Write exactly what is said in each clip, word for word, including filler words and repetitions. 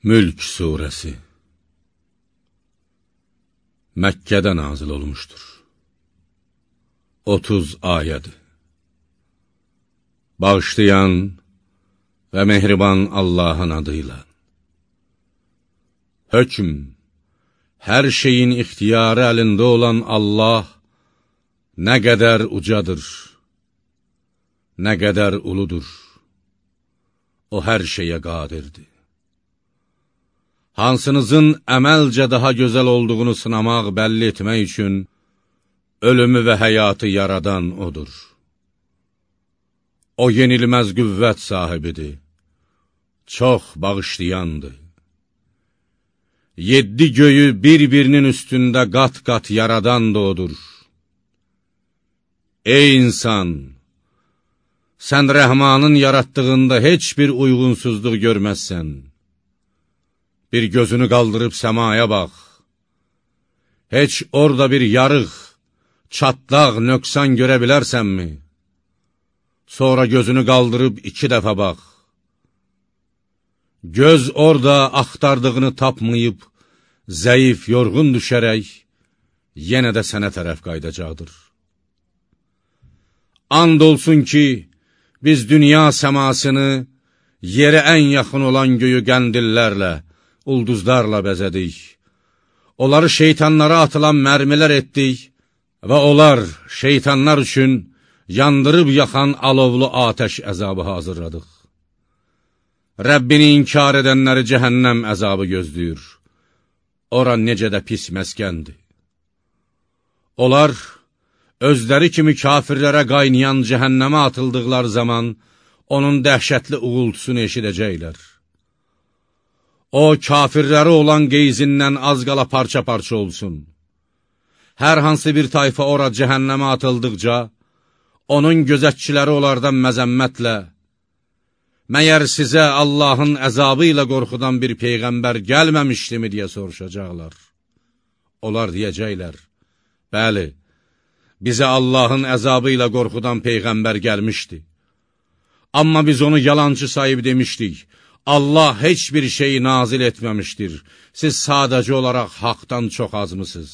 Mülk Suresi Məkkədə nazil olmuşdur. otuz ayədir. Bağışlayan və mehriban Allahın adıyla. Hökm, hər şeyin ixtiyarı əlində olan Allah nə qədər ucadır, nə qədər uludur. O hər şeyə qadirdir. Hansınızın əməlcə daha gözəl olduğunu sınamaq, bəlli etmək üçün ölümü və həyatı yaradan odur. O yenilməz qüvvət sahibidir, çox bağışlayandır. Yeddi göyü bir-birinin üstündə qat-qat yaradan da odur. Ey insan! Sən Rəhmanın yaratdığında heç bir uyğunsuzluq görməzsən. Bir gözünü qaldırıb səmaya bax. Heç orada bir yarıq, çatlaq, nöqsan görə bilərsənmi? Sonra gözünü qaldırıb iki dəfə bax. Göz orada axtardığını tapmayıb, zəif, yorğun düşərək, yenə də sənə tərəf qaydacaqdır. And olsun ki, biz dünya səmasını, yerə ən yaxın olan göyü qəndillərlə, ulduzlarla bəzədik. Onları şeytanlara atılan mərmilər etdik və onlar şeytanlar üçün yandırıb yaxan alovlu atəş əzabı hazırladıq. Rəbbini inkar edənləri cəhənnəm əzabı gözləyir. Ora necə də pis məskəndir. Onlar özləri kimi kafirlərə qaynayan cəhənnəmə atıldıqları zaman onun dəhşətli uğultusunu eşidəcəklər. O, kafirləri olan qeyzindən az qala parça-parça olsun. Hər hansı bir tayfa ora cəhənnəmə atıldıqca, onun gözətçiləri onlardan məzəmmətlə, məyər sizə Allahın əzabı ilə qorxudan bir peyğəmbər gəlməmişdimi deyə soruşacaqlar. Onlar deyəcəklər, bəli, bizə Allahın əzabı ilə qorxudan peyğəmbər gəlmişdi. Amma biz onu yalancı sayıb demişdik, Allah heç bir şeyi nazil etməmişdir, siz sadəcə olaraq haqdan çox azmısınız.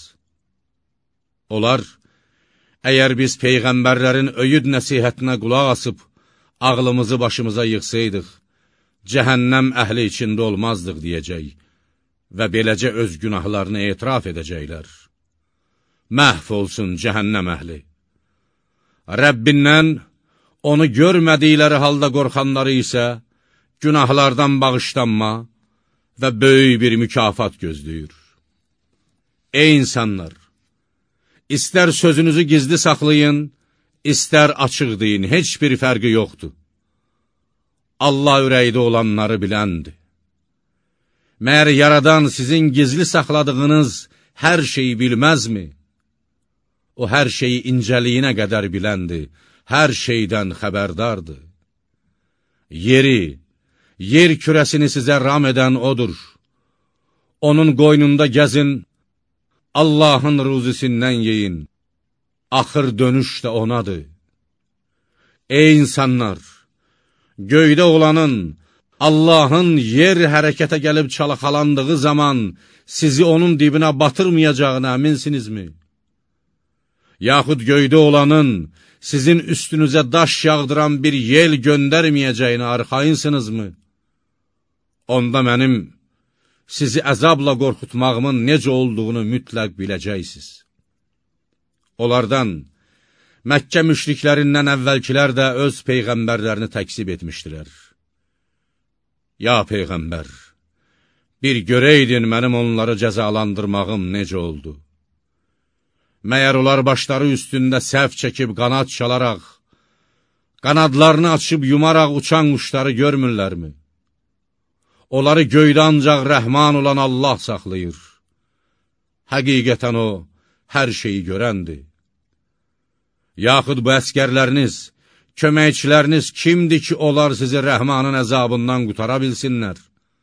Onlar, əgər biz peyğəmbərlərin öyüd nəsihətinə qulaq asıb, ağlımızı başımıza yıxsaydıq, cəhənnəm əhli içində olmazdıq deyəcək və beləcə öz günahlarını etiraf edəcəklər. Məhv olsun cəhənnəm əhli. Rəbbindən onu görmədikləri halda qorxanları isə günahlardan bağışlanma və böyük bir mükafat gözləyir. Ey insanlar! İstər sözünüzü gizli saxlayın, istər açıq deyin, heç bir fərqi yoxdur. Allah ürəkdə olanları biləndir. Məyər yaradan sizin gizli saxladığınız hər şeyi bilməzmi? O hər şeyi incəliyinə qədər biləndir, hər şeydən xəbərdardır. Yeri, yer kürəsini sizə ram edən odur. Onun qoynunda gəzin, Allahın ruzisindən yeyin, axır dönüş də onadır. Ey insanlar! Göydə olanın, Allahın yer hərəkətə gəlib çalxalandığı zaman sizi onun dibinə batırmayacağına əminsinizmi? Yaxud göydə olanın sizin üstünüzə daş yağdıran bir yel göndərməyəcəyinə arxayınsınızmı? Onda mənim sizi əzabla qorxutmağımın necə olduğunu mütləq biləcəksiniz. Onlardan, Məkkə müşriklərindən əvvəlkilər də öz peyğəmbərlərini təksib etmişdilər. Ya Peyğəmbər, bir görəydin mənim onları cəzalandırmağım necə oldu? Məyər onlar başları üstündə səhv çəkib qanad çalaraq, qanadlarını açıb yumaraq uçan quşları görmürlərmi? Onları göydə ancaq rəhman olan Allah saxlayır. Həqiqətən o, hər şeyi görəndir. Yaxud bu əskərləriniz, köməkçiləriniz kimdir ki, onlar sizi rəhmanın əzabından qutara bilsinlər?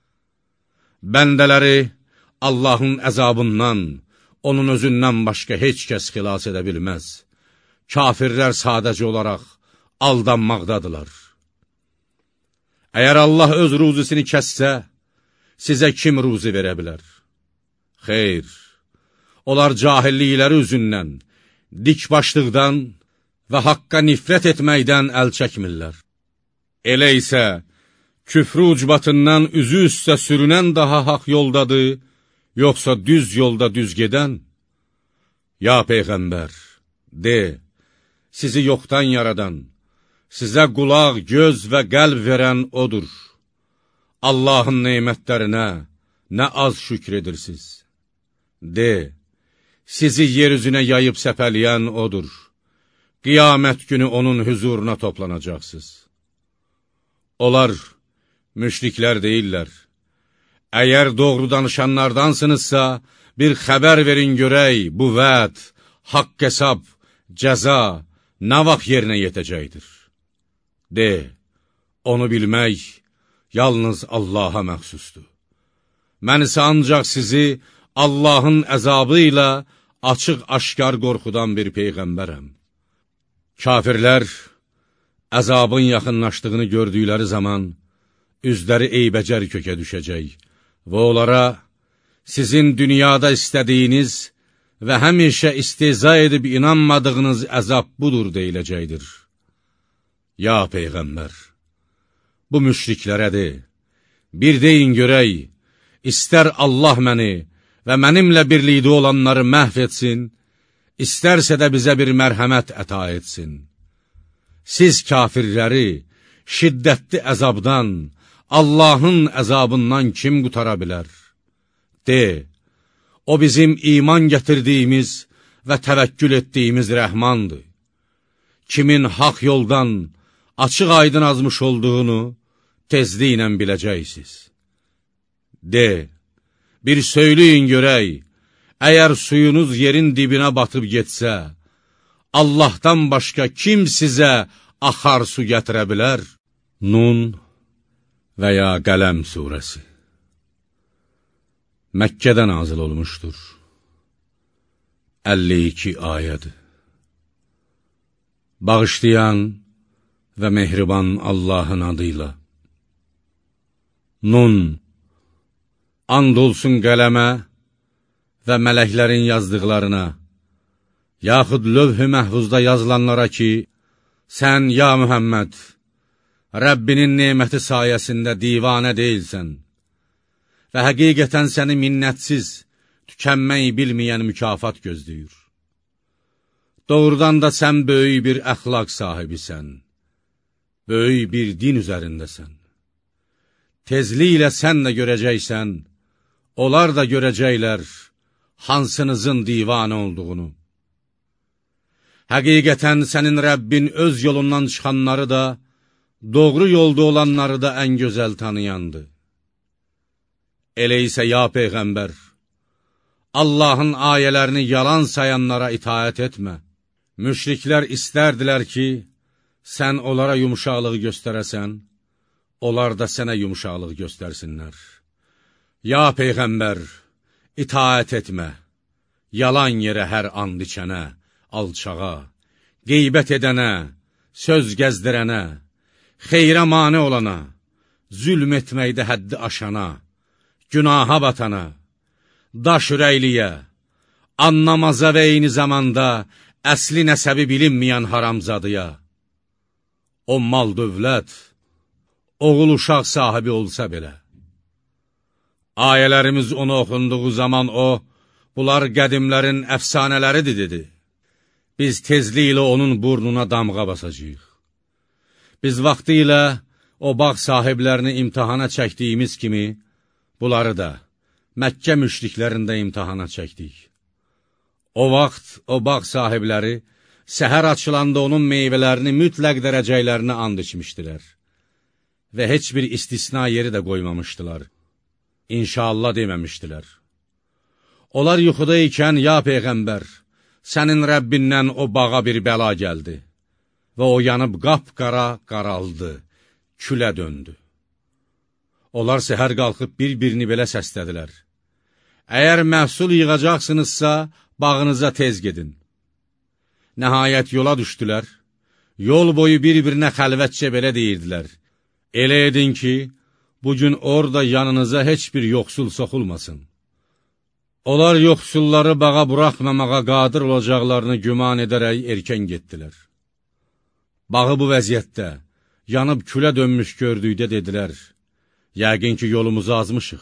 Bəndələri Allahın əzabından, onun özündən başqa heç kəs xilas edə bilməz. Kafirlər sadəcə olaraq aldanmaqdadılar. Əgər Allah öz ruzisini kəssə, sizə kim ruzi verə bilər? Xeyr, onlar cahillikləri üzündən, dikbaşlıqdan və haqqa nifrət etməkdən əl çəkmirlər. Elə isə, küfrü ucbatından üzü üstə sürünən daha haq yoldadır, yoxsa düz yolda düz gedən? Ya Peyğəmbər, de, sizi yoxdan yaradan, sizə qulaq, göz və qəlb verən odur. Allahın neymətlərinə nə az şükr edirsiniz. De, sizi yeryüzünə yayıb səpələyən odur. Qiyamət günü onun hüzuruna toplanacaqsınız. Onlar müşriklər deyirlər. Əgər doğru danışanlardansınızsa, bir xəbər verin görək, bu vəd, haqq hesab, cəza nə vaxt yerinə yetəcəkdir? De, onu bilmək yalnız Allaha məxsusdur. Mən isə ancaq sizi Allahın əzabı ilə açıq-aşkar qorxudan bir Peyğəmbərəm. Kafirlər əzabın yaxınlaşdığını gördükləri zaman üzləri eybəcər kökə düşəcək və onlara sizin dünyada istədiyiniz və həmişə istehza edib inanmadığınız əzab budur deyiləcəkdir. Ya Peyğəmbər, bu müşriklərə de, bir deyin görək, istər Allah məni və mənimlə birlikdə olanları məhv etsin, istərsə də bizə bir mərhəmət əta etsin. Siz kafirləri şiddətli əzabdan, Allahın əzabından kim qutara bilər? De, o bizim iman gətirdiyimiz və təvəkkül etdiyimiz rəhmandır. Kimin haq yoldan açıq aydın azmış olduğunu tezliklə biləcəksiniz. De, bir söyləyin görək, əgər suyunuz yerin dibinə batıb getsə, Allahdan başqa kim sizə axar su gətirə bilər? Nun və ya Qələm surəsi Məkkədə nazil olmuşdur. əlli iki ayədir. Bağışlayan və mehriban Allahın adıyla. Nun, and olsun qələmə və mələklərin yazdıqlarına, yaxud lövh-ü məhvuzda yazılanlara ki, sən, ya Mühəmməd, Rəbbinin neməti sayəsində divanə deyilsən və həqiqətən səni minnətsiz, tükənmək bilməyən mükafat gözləyir. Doğrudan da sən böyük bir əxlaq sahibisən, böyük bir din üzərindəsən. Tezliklə sən də görəcəksən, onlar da görəcəklər hansınızın divanə olduğunu. Həqiqətən sənin Rəbbin öz yolundan çıxanları da, doğru yolda olanları da ən gözəl tanıyandı. Elə isə ya Peyğəmbər, Allahın ayələrini yalan sayanlara itaət etmə. Müşriklər istərdilər ki, sən onlara yumuşaqlıq göstərəsən, onlar da sənə yumuşaqlıq göstərsinlər. Ya Peyğəmbər, itaət etmə, yalan yerə hər and içənə, alçağa, qeybət edənə, söz gəzdirənə, xeyrə mane olana, zülm etməkdə həddi aşana, günaha batana, daş ürəkliyə, annamaza və eyni zamanda əsli nəsəbi bilinməyən haramzadıya, o mal dövlət, oğul uşaq sahibi olsa belə. Ayələrimiz onu oxunduğu zaman o, bunlar qədimlərin əfsanələridir, dedi. Biz tezliklə onun burnuna damğa basacağıq. Biz vaxtı ilə o bağ sahiblərini imtihana çəkdiyimiz kimi, bunları da Məkkə müşriklərində imtihana çəkdik. O vaxt o bağ sahibləri səhər açılanda onun meyvələrini mütləq dərəcəklərini and içmişdilər və heç bir istisna yeri də qoymamışdılar. İnşallah deməmişdilər. Onlar yuxuda ikən, ya Peyğəmbər, sənin Rəbbindən o bağa bir bəla gəldi və o yanıb qapqara qaraldı, külə döndü. Onlar səhər qalxıb bir-birini belə səslədilər. Əgər məhsul yığacaqsınızsa, bağınıza tez gedin. Nəhayət yola düşdülər, yol boyu bir-birinə xəlvətcə belə deyirdilər. Elə edin ki, bugün orada yanınıza heç bir yoxsul soxulmasın. Onlar yoxsulları bağa buraxmamağa qadir olacaqlarını güman edərək erkən getdilər. Bağı bu vəziyyətdə, yanıb külə dönmüş gördükdə dedilər, yəqin ki, yolumuzu azmışıq.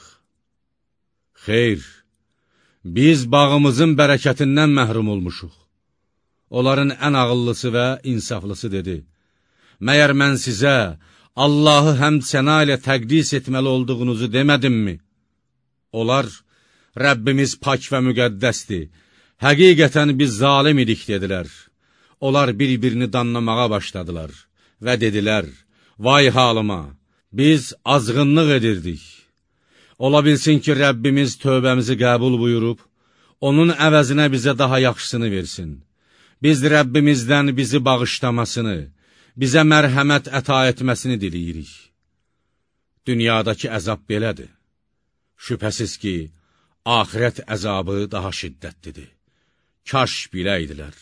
Xeyr, biz bağımızın bərəkətindən məhrum olmuşuq. Onların ən ağıllısı və insaflısı dedi, məyər mən sizə Allahı həmd səna ilə təqdis etməli olduğunuzu demədimmi? Onlar, Rəbbimiz pak və müqəddəsdir, həqiqətən biz zalim idik, dedilər. Onlar bir-birini danlamağa başladılar və dedilər, vay halıma, biz azğınlıq edirdik. Ola bilsin ki, Rəbbimiz tövbəmizi qəbul buyurub, onun əvəzinə bizə daha yaxşısını versin. Biz Rəbbimizdən bizi bağışlamasını, bizə mərhəmət əta etməsini diləyirik. Dünyadakı əzab belədir. Şübhəsiz ki, axirət əzabı daha şiddətlidir. Kaş biləydilər.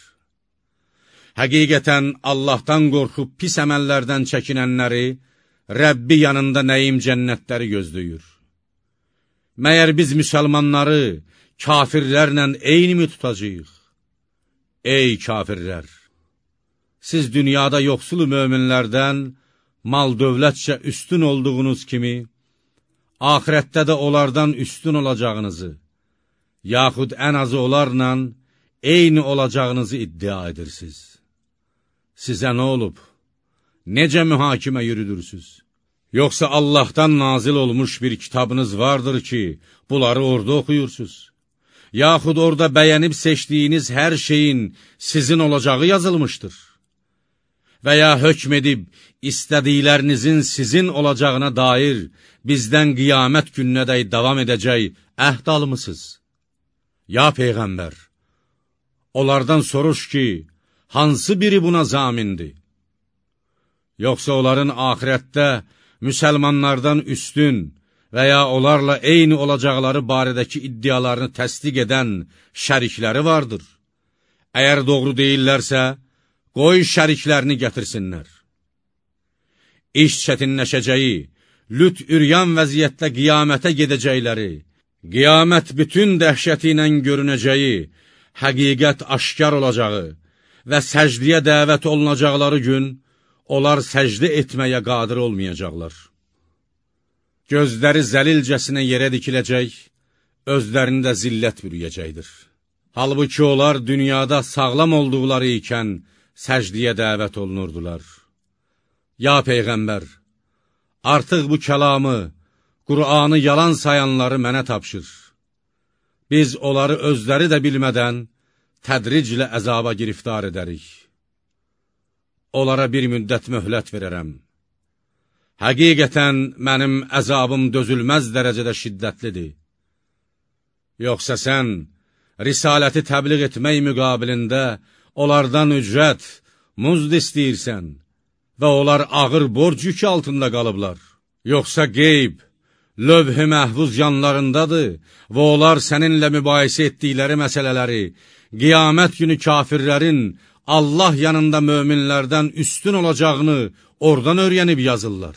Həqiqətən Allahdan qorxub pis əməllərdən çəkinənləri Rəbbi yanında nəyim cənnətləri gözləyir. Məyər biz müsəlmanları kafirlərlə eyni mi tutacağıq? Ey kafirlər! Siz dünyada yoxsul möminlərdən mal dövlətcə üstün olduğunuz kimi, axirətdə də onlardan üstün olacağınızı, yaxud ən azı onlarla eyni olacağınızı iddia edirsiniz. Sizə nə olub? Necə mühakimə yürüdürsünüz? Yoxsa Allahdan nazil olmuş bir kitabınız vardır ki, bunları orada oxuyursunuz? Yaxud orada bəyənib seçdiyiniz hər şeyin sizin olacağı yazılmışdır? Və ya hökm edib istədiklərinizin sizin olacağına dair bizdən qiyamət gününədək davam edəcək əhd almısınız? Ya Peyğəmbər, onlardan soruş ki, hansı biri buna zamindir? Yoxsa onların axirətdə müsəlmanlardan üstün və ya onlarla eyni olacaqları barədəki iddialarını təsdiq edən şərikləri vardır. Əgər doğru deyillərsə, qoy şəriklərini gətirsinlər. İş çətinləşəcəyi, lüt üryan vəziyyətdə qiyamətə gedəcəkləri, qiyamət bütün dəhşəti ilə görünəcəyi, həqiqət aşkar olacağı və səcdiyə dəvət olunacaqları gün, onlar səcdə etməyə qadir olmayacaqlar. Gözləri zəlilcəsinə yerə dikiləcək, özlərini də zillət bürüyəcəkdir. Halbuki onlar dünyada sağlam olduqları ikən səcdiyə dəvət olunurdular. Ya Peyğəmbər, artıq bu kəlamı, Qur'anı yalan sayanları mənə tapşır. Biz onları özləri də bilmədən tədriclə əzaba giriftar edərik. Onlara bir müddət möhlət verərəm. Həqiqətən mənim əzabım dözülməz dərəcədə şiddətlidir. Yoxsa sən risaləti təbliğ etmək müqabilində onlardan ücrət, muzd istəyirsən və onlar ağır borc yükü altında qalıblar. Yoxsa qeyb, lövh-i məhvuz yanlarındadır və onlar səninlə mübahisə etdikləri məsələləri, qiyamət günü kafirlərin Allah yanında möminlərdən üstün olacağını oradan öyrənib yazırlar.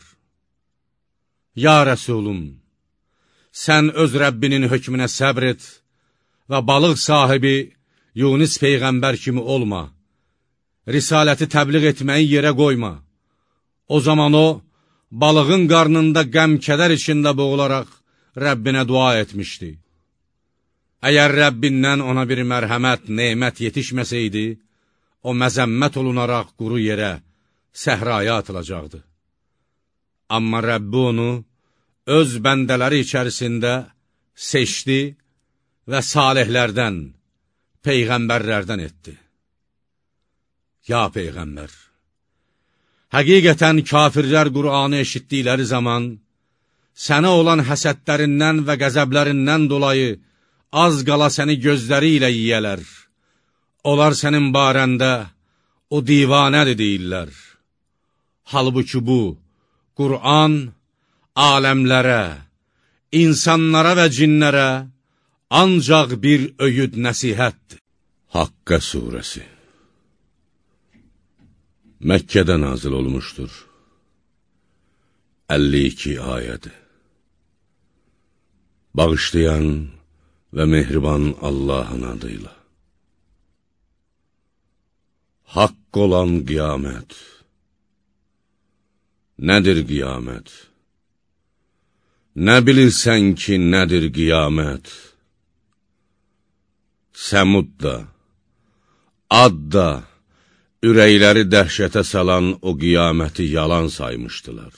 Ya Rəsulum, sən öz Rəbbinin hökmünə səbr et və balıq sahibi Yunus Peyğəmbər kimi olma. Risaləti təbliğ etməyi yerə qoyma. O zaman o, balığın qarnında qəm-kədər içində boğularaq Rəbbinə dua etmişdi. Əgər Rəbbindən ona bir mərhəmət, neymət yetişməsəydi, o məzəmmət olunaraq quru yerə, səhraya atılacaqdı. Amma Rəbbi onu öz bəndələri içərisində seçdi və salihlərdən, Peyğəmbərlərdən etdi. Ya Peyğəmbər, həqiqətən kafirlər Qur'anı eşitdikləri zaman, sənə olan həsədlərindən və qəzəblərindən dolayı az qala səni gözləri ilə yiyələr. Onlar sənin barəndə o divanədir deyirlər. Halbuki bu, Qur'an aləmlərə, insanlara və cinlərə ancaq bir öyüd nəsihətdir. Haqqə surəsi Məkkədə nazil olmuşdur. əlli iki ayədir. Bağışlayan və mehriban Allahın adıyla. Haqq olan qiyamət. Nədir qiyamət? Nə bilirsən ki, nədir qiyamət? Səmud da, Ad da, ürəkləri dəhşətə salan o qiyaməti yalan saymışdılar.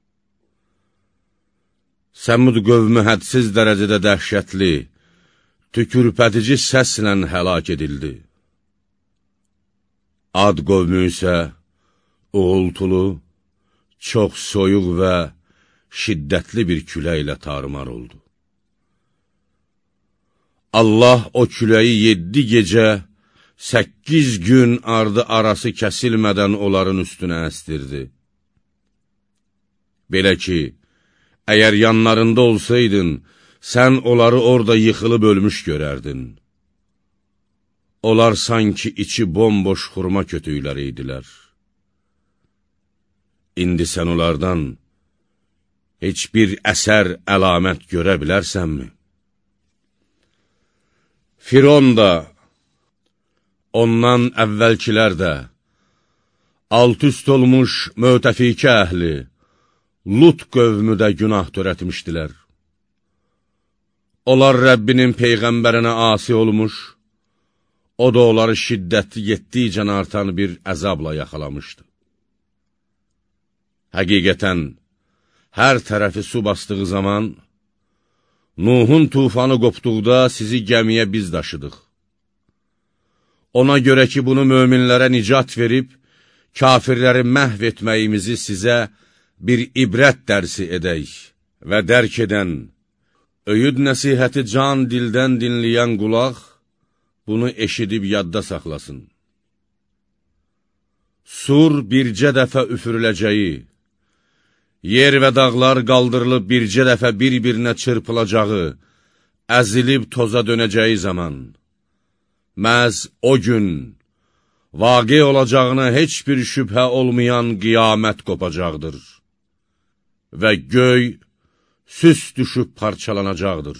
Səmud qövmü hədsiz dərəcədə dəhşətli, tükürpədici səslə həlak edildi. Ad qövmü isə uğultulu, çox soyuq və şiddətli bir küləklə tarımar oldu. Allah o küləyi yeddi gecə, səkkiz gün ardı arası kəsilmədən onların üstünə əstirdi. Belə ki, əgər yanlarında olsaydın, sən onları orada yıxılıb ölmüş görərdin. Onlar sanki içi bomboş xurma kötüyləri idilər. İndi sən onlardan heç bir əsər, əlamət görə bilərsənmi? Firon da, ondan əvvəlkilər də, alt-üst olmuş mötəfikə əhli, Lut qövmü də günah törətmişdilər. Onlar Rəbbinin Peyğəmbərinə asi olmuş, o da onları şiddətli yetdikcə artan bir əzabla yaxalamışdı. Həqiqətən, hər tərəfi su basdığı zaman, Nuhun tufanı qopduqda sizi gəmiyə biz daşıdıq. Ona görə ki, bunu möminlərə nicat verib, kafirləri məhv etməyimizi sizə bir ibrət dərsi edək və dərk edən, öyüd nəsihəti can dildən dinləyən qulaq, bunu eşidib yadda saxlasın. Sur bircə dəfə üfürüləcəyi, yer və dağlar qaldırılıb bircə dəfə bir-birinə çırpılacağı, əzilib toza dönəcəyi zaman, məhz o gün, vaqe olacağına heç bir şübhə olmayan qiyamət qopacaqdır və göy süs düşüb parçalanacaqdır.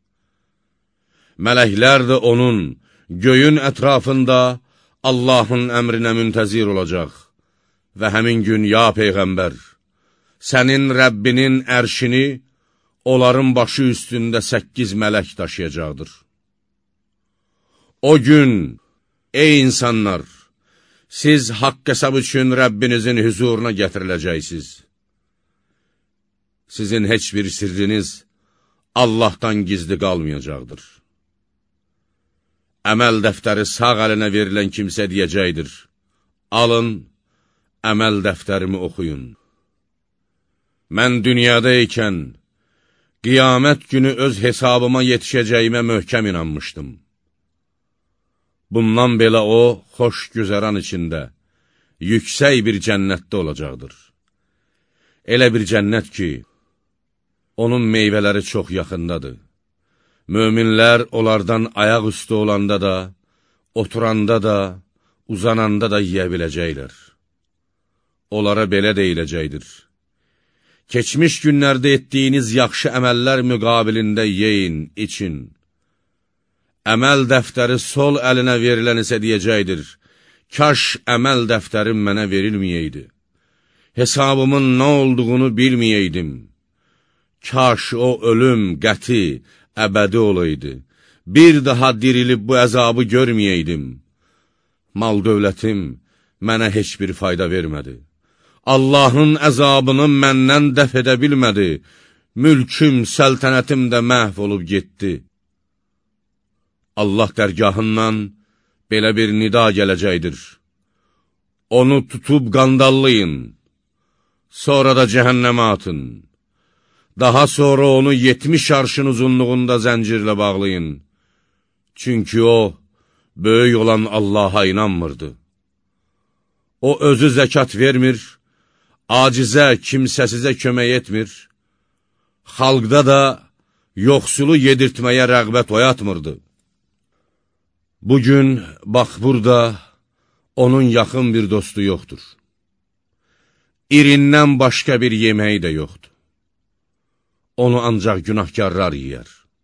Mələklər də onun, göyün ətrafında Allahın əmrinə müntəzir olacaq və həmin gün, ya Peyğəmbər, sənin Rəbbinin ərşini onların başı üstündə səkkiz mələk daşıyacaqdır. O gün, ey insanlar, siz haqq hesab üçün Rəbbinizin hüzuruna gətiriləcəksiniz. Sizin heç bir sirriniz Allahdan gizli qalmayacaqdır. Əməl dəftəri sağ əlinə verilən kimsə deyəcəkdir, alın, əməl dəftərimi oxuyun. Mən dünyada ikən, qiyamət günü öz hesabıma yetişəcəyimə möhkəm inanmışdım. Bundan belə o, xoş güzəran içində, yüksək bir cənnətdə olacaqdır. Elə bir cənnət ki, onun meyvələri çox yaxındadır. Möminlər onlardan ayaq üstü olanda da, oturanda da, uzananda da yiyə biləcəklər. Onlara belə deyiləcəkdir. Keçmiş günlərdə etdiyiniz yaxşı əməllər müqabilində yeyin, için. Əməl dəftəri sol əlinə verilən isə deyəcəkdir, kaş əməl dəftərim mənə verilməyəydi. Hesabımın nə olduğunu bilməyəydim. Kaş o ölüm, qəti, əbədi olaydı. Bir daha dirilib bu əzabı görməyəydim. Mal dövlətim mənə heç bir fayda vermədi. Allahın əzabını məndən dəf edə bilmədi. Mülküm, səltənətim də məhv olub getdi. Allah dərgahından belə bir nida gələcəkdir. Onu tutub qandallayın, sonra da cəhənnəmə atın. Daha sonra onu yetmiş arşın uzunluğunda zəncirlə bağlayın. Çünki o, böyük olan Allaha inanmırdı. O özü zəkat vermir, acizə, kimsəsizə kömək etmir, xalqda da yoxsulu yedirtməyə rəğbət oyatmırdı. Bugün, bax burada, onun yaxın bir dostu yoxdur. İrindən başqa bir yeməyi də yoxdur. Onu ancaq günahkarlar yiyər.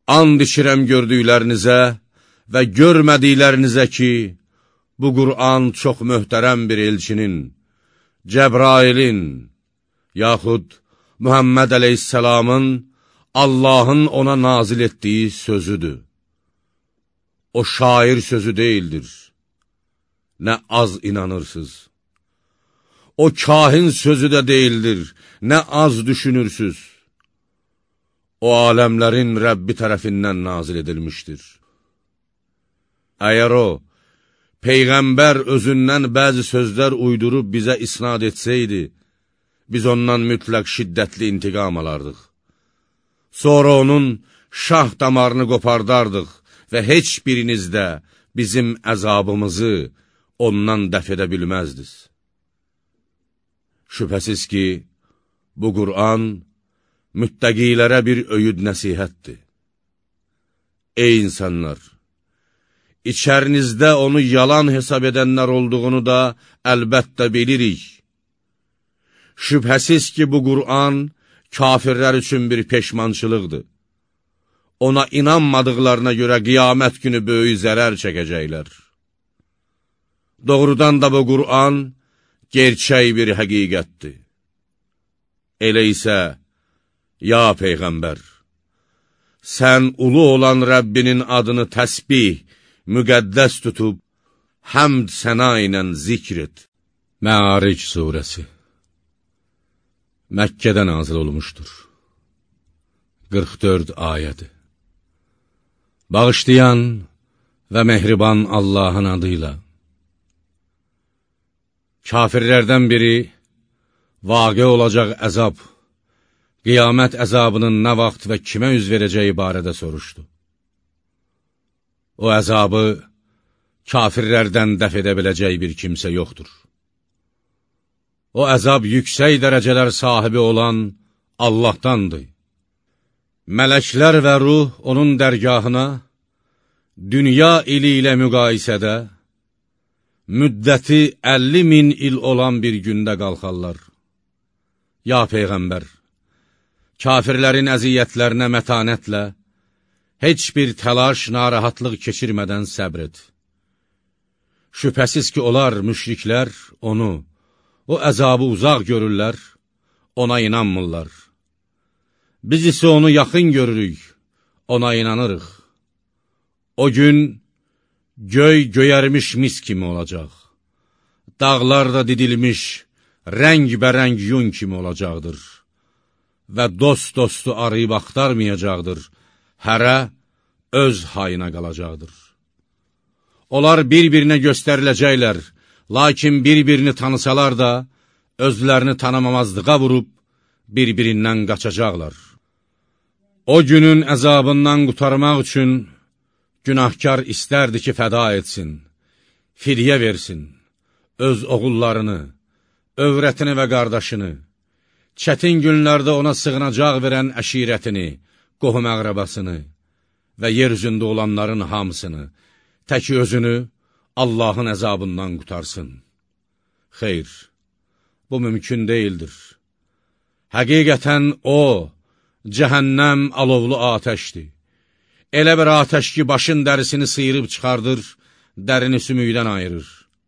And içirəm gördüklərinizə və görmədiklərinizə ki, bu Qur'an çox möhtərəm bir elçinin, Cəbrailin, yaxud Muhammed əleyhissalamın Allahın ona nazil etdiyi sözüdür. O şair sözü deyildir. Nə az inanırsınız. O kahin sözü də deyildir. Nə az düşünürsünüz. O aləmlərin Rəbbi tərəfindən nazil edilmişdir. Əgər o, Peyğəmbər özündən bəzi sözlər uydurub bizə isnad etsəydi, biz ondan mütləq şiddətli intiqam alardıq. Sonra onun şah damarını qopardardıq və heç biriniz də bizim əzabımızı ondan dəf edə bilməzdiniz. Şübhəsiz ki, bu Qur'an müttəqilərə bir öyüd nəsihətdir. Ey insanlar! İçərinizdə onu yalan hesab edənlər olduğunu da əlbəttə bilirik. Şübhəsiz ki, bu Qur'an kafirlər üçün bir peşmançılıqdır. Ona inanmadıqlarına görə qiyamət günü böyük zərər çəkəcəklər. Doğrudan da bu Qur'an gerçək bir həqiqətdir. Elə isə, ya Peyğəmbər, sən ulu olan Rəbbinin adını təsbih, müqəddəs tutub, həmd səna ilə zikr et. Məaric surəsi Məkkədə nazil olmuşdur. qırx dörd ayədir. Bağışlayan və mehriban Allahın adıyla. Kafirlərdən biri, vaqe olacaq əzab, qiyamət əzabının nə vaxt və kimə üz verəcəyi barədə soruşdu. O əzabı kafirlərdən dəf edə biləcək bir kimsə yoxdur. O əzab yüksək dərəcələr sahibi olan Allahdandır. Mələklər və ruh onun dərgahına dünya ili ilə müqayisədə müddəti əlli min il olan bir gündə qalxarlar. Ya Peyğəmbər, kafirlərin əziyyətlərinə mətanətlə, heç bir təlaş, narahatlıq keçirmədən səbr et. Şübhəsiz ki, onlar, müşriklər, onu, o əzabı uzaq görürlər, ona inanmırlar. Biz isə onu yaxın görürük, ona inanırıq. O gün, göy göyərmiş mis kimi olacaq. Dağlar da didilmiş, rəng-bərəng yun kimi olacaqdır. Və dost-dostu arayıb axtarmayacaqdır. Hərə öz hayına qalacaqdır. Onlar bir-birinə göstəriləcəklər, lakin bir-birini tanısalar da, özlərini tanımamazlığa vurub, bir-birindən qaçacaqlar. O günün əzabından qutarmaq üçün, günahkar istərdi ki, fəda etsin, firyə versin, öz oğullarını, övrətini və qardaşını, çətin günlərdə ona sığınacaq verən əşirətini, qohum əqrəbasını və yer üzündə olanların hamısını, təki özünü Allahın əzabından qutarsın. Xeyr, bu mümkün deyildir. Həqiqətən o, cəhənnəm alovlu atəşdir. Elə bir atəş ki, başın dərisini sıyırıb çıxardır, dərini sümükdən ayırır.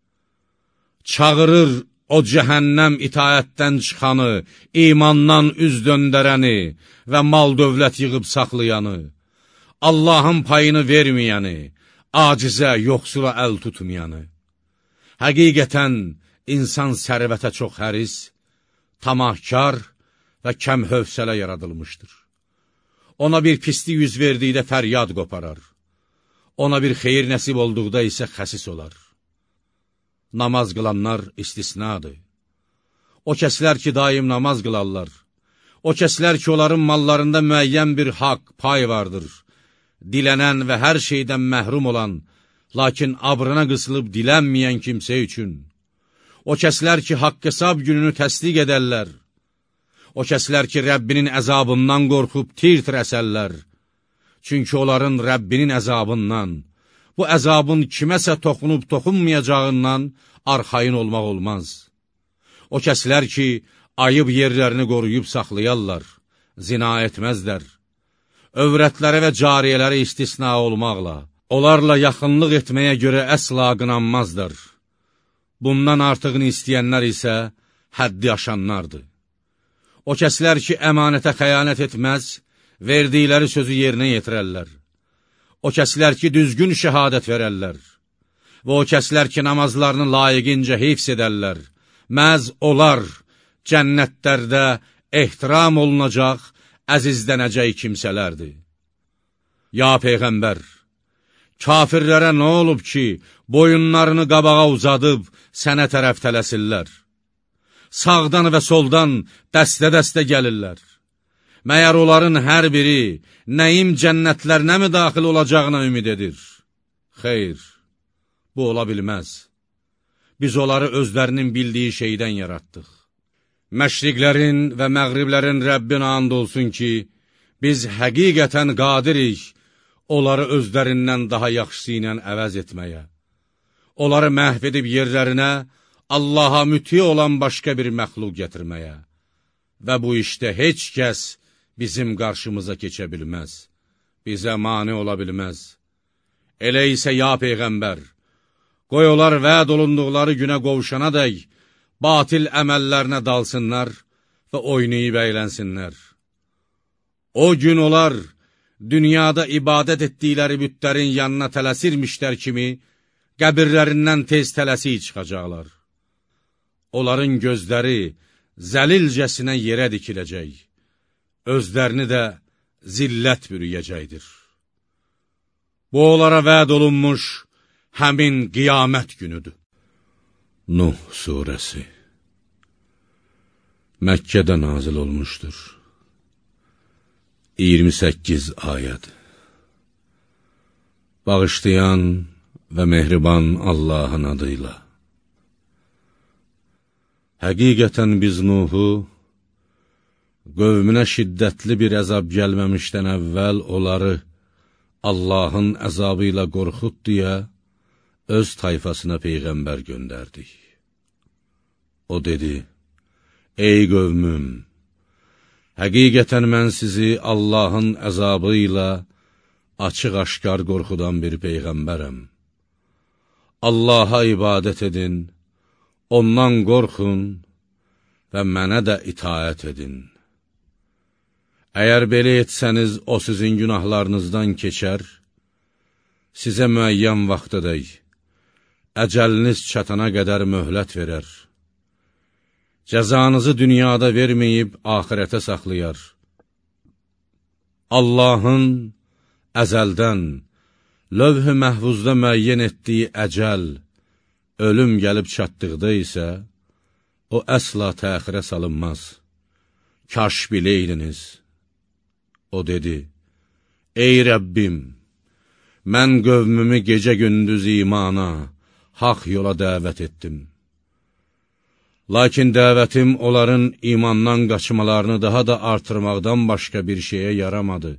Çağırır o cəhənnəm itaətdən çıxanı, imandan üz döndərəni və mal dövlət yığıb saxlayanı, Allahın payını verməyəni, acizə, yoxsula əl tutmayanı. Həqiqətən, insan sərvətə çox həris, tamahkar və kəm hövsələ yaradılmışdır. Ona bir pislik yüz verdikdə fəryad qoparar. Ona bir xeyir nəsib olduqda isə xəsis olar. Namaz qılanlar istisnadır. O kəslər ki, daim namaz qılarlar. O kəslər ki, onların mallarında müəyyən bir haqq, pay vardır. Dilənən və hər şeydən məhrum olan, lakin abrına qısılıb dilənməyən kimsə üçün. O kəslər ki, haqq hesab gününü təsdiq edərlər. O kəslər ki, Rəbbinin əzabından qorxub tir-tir əsərlər. Çünki onların Rəbbinin əzabından, bu əzabın kiməsə toxunub toxunmayacağından arxayın olmaq olmaz. O kəslər ki, ayıb yerlərini qoruyub saxlayarlar, zina etməzlər, övrətləri və cariyələri istisna olmaqla, onlarla yaxınlıq etməyə görə əsla qınanmazdır. Bundan artıqını istəyənlər isə həddi aşanlardır. O kəslər ki, əmanətə xəyanət etməz, verdikləri sözü yerinə yetirərlər. O kəslər ki, düzgün şəhadət verərlər və o kəslər ki, namazlarını layiqincə hifz edərlər, məhz onlar cənnətlərdə ehtiram olunacaq, əzizlənəcək kimsələrdir. Ya Peyğəmbər, kafirlərə nə olub ki, boyunlarını qabağa uzadıb sənə tərəf tələsirlər? Sağdan və soldan dəstə-dəstə gəlirlər. Məyər onların hər biri nəyim cənnətlərinə mi daxil olacağına ümid edir? Xeyr, bu ola bilməz. Biz onları özlərinin bildiyi şeydən yaratdıq. Məşriqlərin və məğriblərin Rəbbinə and olsun ki, biz həqiqətən qadirik onları özlərindən daha yaxşısı ilə əvəz etməyə. Onları məhv edib yerlərinə Allaha müti olan başqa bir məxluq gətirməyə. Və bu işdə heç kəs bizim qarşımıza keçə bilməz, bizə mane ola bilməz. Elə isə ya Peyğəmbər, qoy onlar vəd olunduqları günə qovuşana dək, batil əməllərinə dalsınlar və oynayıb əylənsinlər. O gün onlar dünyada ibadət etdikləri bütlərin yanına tələsirmişlər kimi, qəbirlərindən tez tələsik çıxacaqlar. Onların gözləri zəlilcəsinə yerə dikiləcək, özlərini də zillət bürüyəcəkdir. Bu, onlara vəd olunmuş həmin qiyamət günüdür. Nuh surəsi Məkkədə nazil olmuşdur. iyirmi səkkiz ayəd. Bağışlayan və mehriban Allahın adıyla. Həqiqətən biz Nuhu, qövmünə şiddətli bir əzab gəlməmişdən əvvəl onları Allahın əzabı ilə qorxut deyə öz tayfasına Peyğəmbər göndərdik. O dedi, ey qövmüm, həqiqətən mən sizi Allahın əzabı ilə açıq-aşkar qorxudan bir Peyğəmbərəm. Allaha ibadət edin, ondan qorxun və mənə də itaət edin. Əgər belə etsəniz, o sizin günahlarınızdan keçər, sizə müəyyən vaxtadək, əcəliniz çatana qədər möhlət verər. Cəzanızı dünyada verməyib, axirətə saxlayar. Allahın əzəldən, lövh-i məhvuzda müəyyən etdiyi əcəl, ölüm gəlib çatdıqda isə, o əsla təxirə salınmaz. Kaş biləydiniz. O dedi, ey Rəbbim, mən qövmümü gecə-gündüz imana, haq yola dəvət etdim. Lakin dəvətim onların imandan qaçmalarını daha da artırmaqdan başqa bir şeyə yaramadı.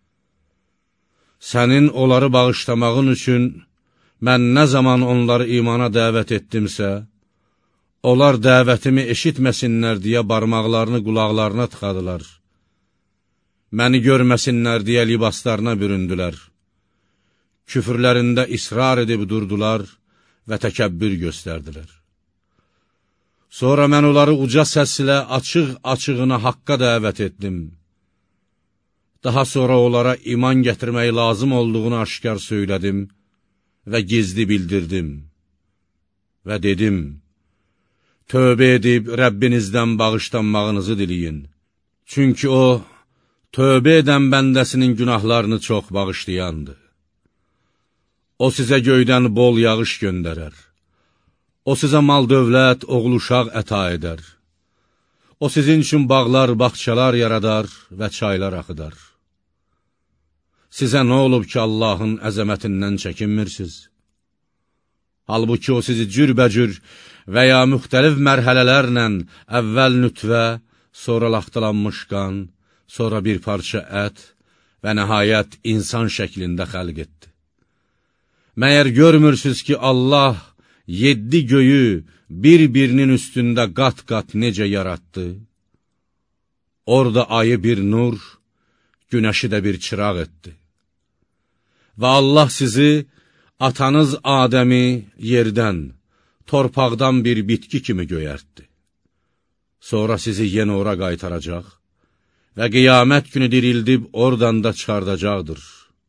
Sənin onları bağışlamağın üçün mən nə zaman onları imana dəvət etdimsə, onlar dəvətimi eşitməsinlər deyə barmaqlarını qulaqlarına tıxadılar. Məni görməsinlər deyə libaslarına büründülər. Küfürlərində israr edib durdular və təkəbbür göstərdilər. Sonra mən onları uca səslə açıq-açığına haqqa dəvət etdim. Daha sonra onlara iman gətirmək lazım olduğunu aşkar söylədim və gizli bildirdim. Və dedim, tövbə edib Rəbbinizdən bağışlanmağınızı diləyin. Çünki o, tövbə edən bəndəsinin günahlarını çox bağışlayandır. O sizə göydən bol yağış göndərər. O sizə mal-dövlət, oğul-uşaq əta edər. O sizin üçün bağlar, bağçalar yaradar və çaylar axıdar. Sizə nə olub ki, Allahın əzəmətindən çəkinmirsiniz? Halbuki o sizi cürbəcür və ya müxtəlif mərhələlərlə əvvəl nütvə, sonra laxtalanmış qan, sonra bir parça ət və nəhayət insan şəklində xəlq etdi. Məyər görmürsünüz ki, Allah yeddi göyü bir-birinin üstündə qat-qat necə yaratdı? Orada ayı bir nur, günəşi də bir çıraq etdi. Və Allah sizi atanız Adəmi yerdən, torpaqdan bir bitki kimi göyərtdi. Sonra sizi yenə ora qaytaracaq və qiyamət günü dirildib oradan da çıxardacaqdır.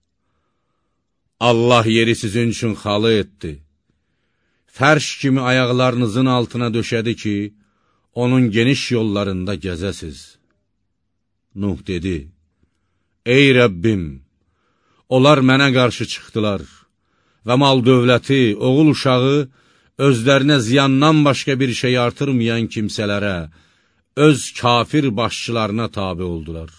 Allah yeri sizin üçün xalı etdi. Fərş kimi ayaqlarınızın altına döşədi ki, onun geniş yollarında gəzəsiz. Nuh dedi, ey Rəbbim, onlar mənə qarşı çıxdılar və mal dövləti, oğul uşağı, özlərinə ziyandan başqa bir şey artırmayan kimsələrə, öz kafir başçılarına tabi oldular.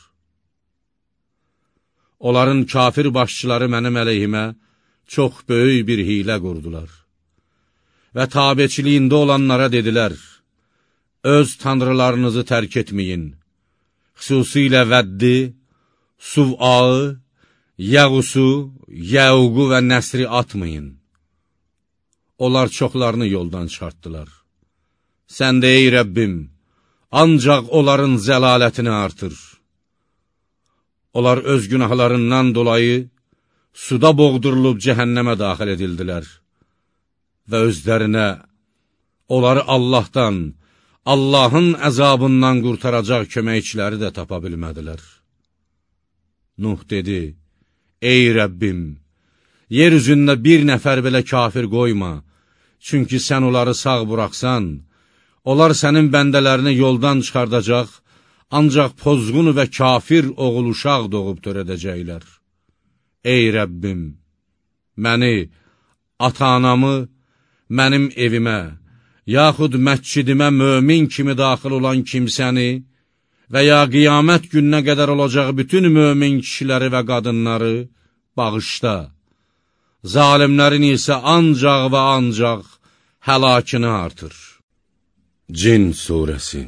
Onların kafir başçıları mənim əleyhimə çox böyük bir hilə qurdular. Və tabeçiliyində olanlara dedilər, öz tanrılarınızı tərk etməyin, xüsusilə Vəddi, Suv'aı, Yəğusu, Yəuqu və Nəsri atmayın. Onlar çoxlarını yoldan çıxartdılar. Sən də ey Rəbbim, ancaq onların zəlalətini artır. Onlar öz günahlarından dolayı suda boğdurulub cəhənnəmə daxil edildilər və özlərinə onları Allahdan, Allahın əzabından qurtaracaq köməkçiləri də tapa bilmədilər. Nuh dedi, ey Rəbbim, yer üzündə bir nəfər belə kafir qoyma, çünki sən onları sağ buraxsan, onlar sənin bəndələrini yoldan çıxardacaq, ancaq pozğun və kafir oğul uşaq doğub törədəcəklər. Ey Rəbbim, məni, ata-anamı, mənim evimə, yaxud məscidimə mömin kimi daxil olan kimsəni və ya qiyamət gününə qədər olacaq bütün mömin kişiləri və qadınları bağışla. Zalimlərin isə ancaq və ancaq həlakını artır. Cin Suresi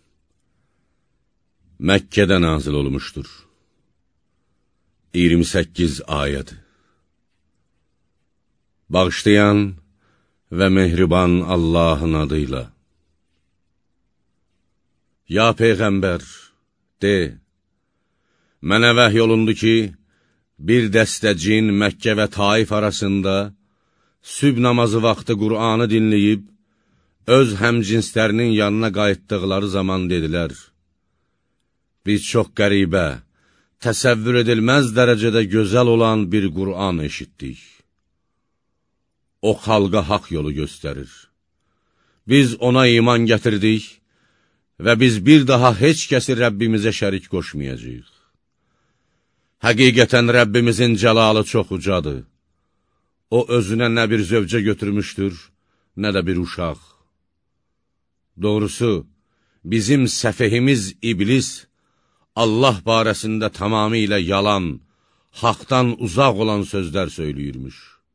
Məkkədə nazil olmuşdur. iyirmi səkkiz ayəd. Bağışlayan və mehriban Allahın adıyla. Ya Peyğəmbər, de, mənə vəhy olundu ki, bir dəstə cin Məkkə və Taif arasında sübh namazı vaxtı Qur'anı dinləyib, öz həmcinslərinin yanına qayıtdıqları zaman dedilər, biz çox qəribə, təsəvvür edilməz dərəcədə gözəl olan bir Qur'an eşitdik. O xalqa haqq yolu göstərir. Biz ona iman gətirdik və biz bir daha heç kəsi Rəbbimizə şərik qoşmayacaq. Həqiqətən Rəbbimizin cəlalı çox ucadır. O özünə nə bir zövcə götürmüşdür, nə də bir uşaq. Doğrusu, bizim səfehimiz iblis, Allah barəsində tamamilə yalan, haqdan uzaq olan sözlər söyləyirmiş.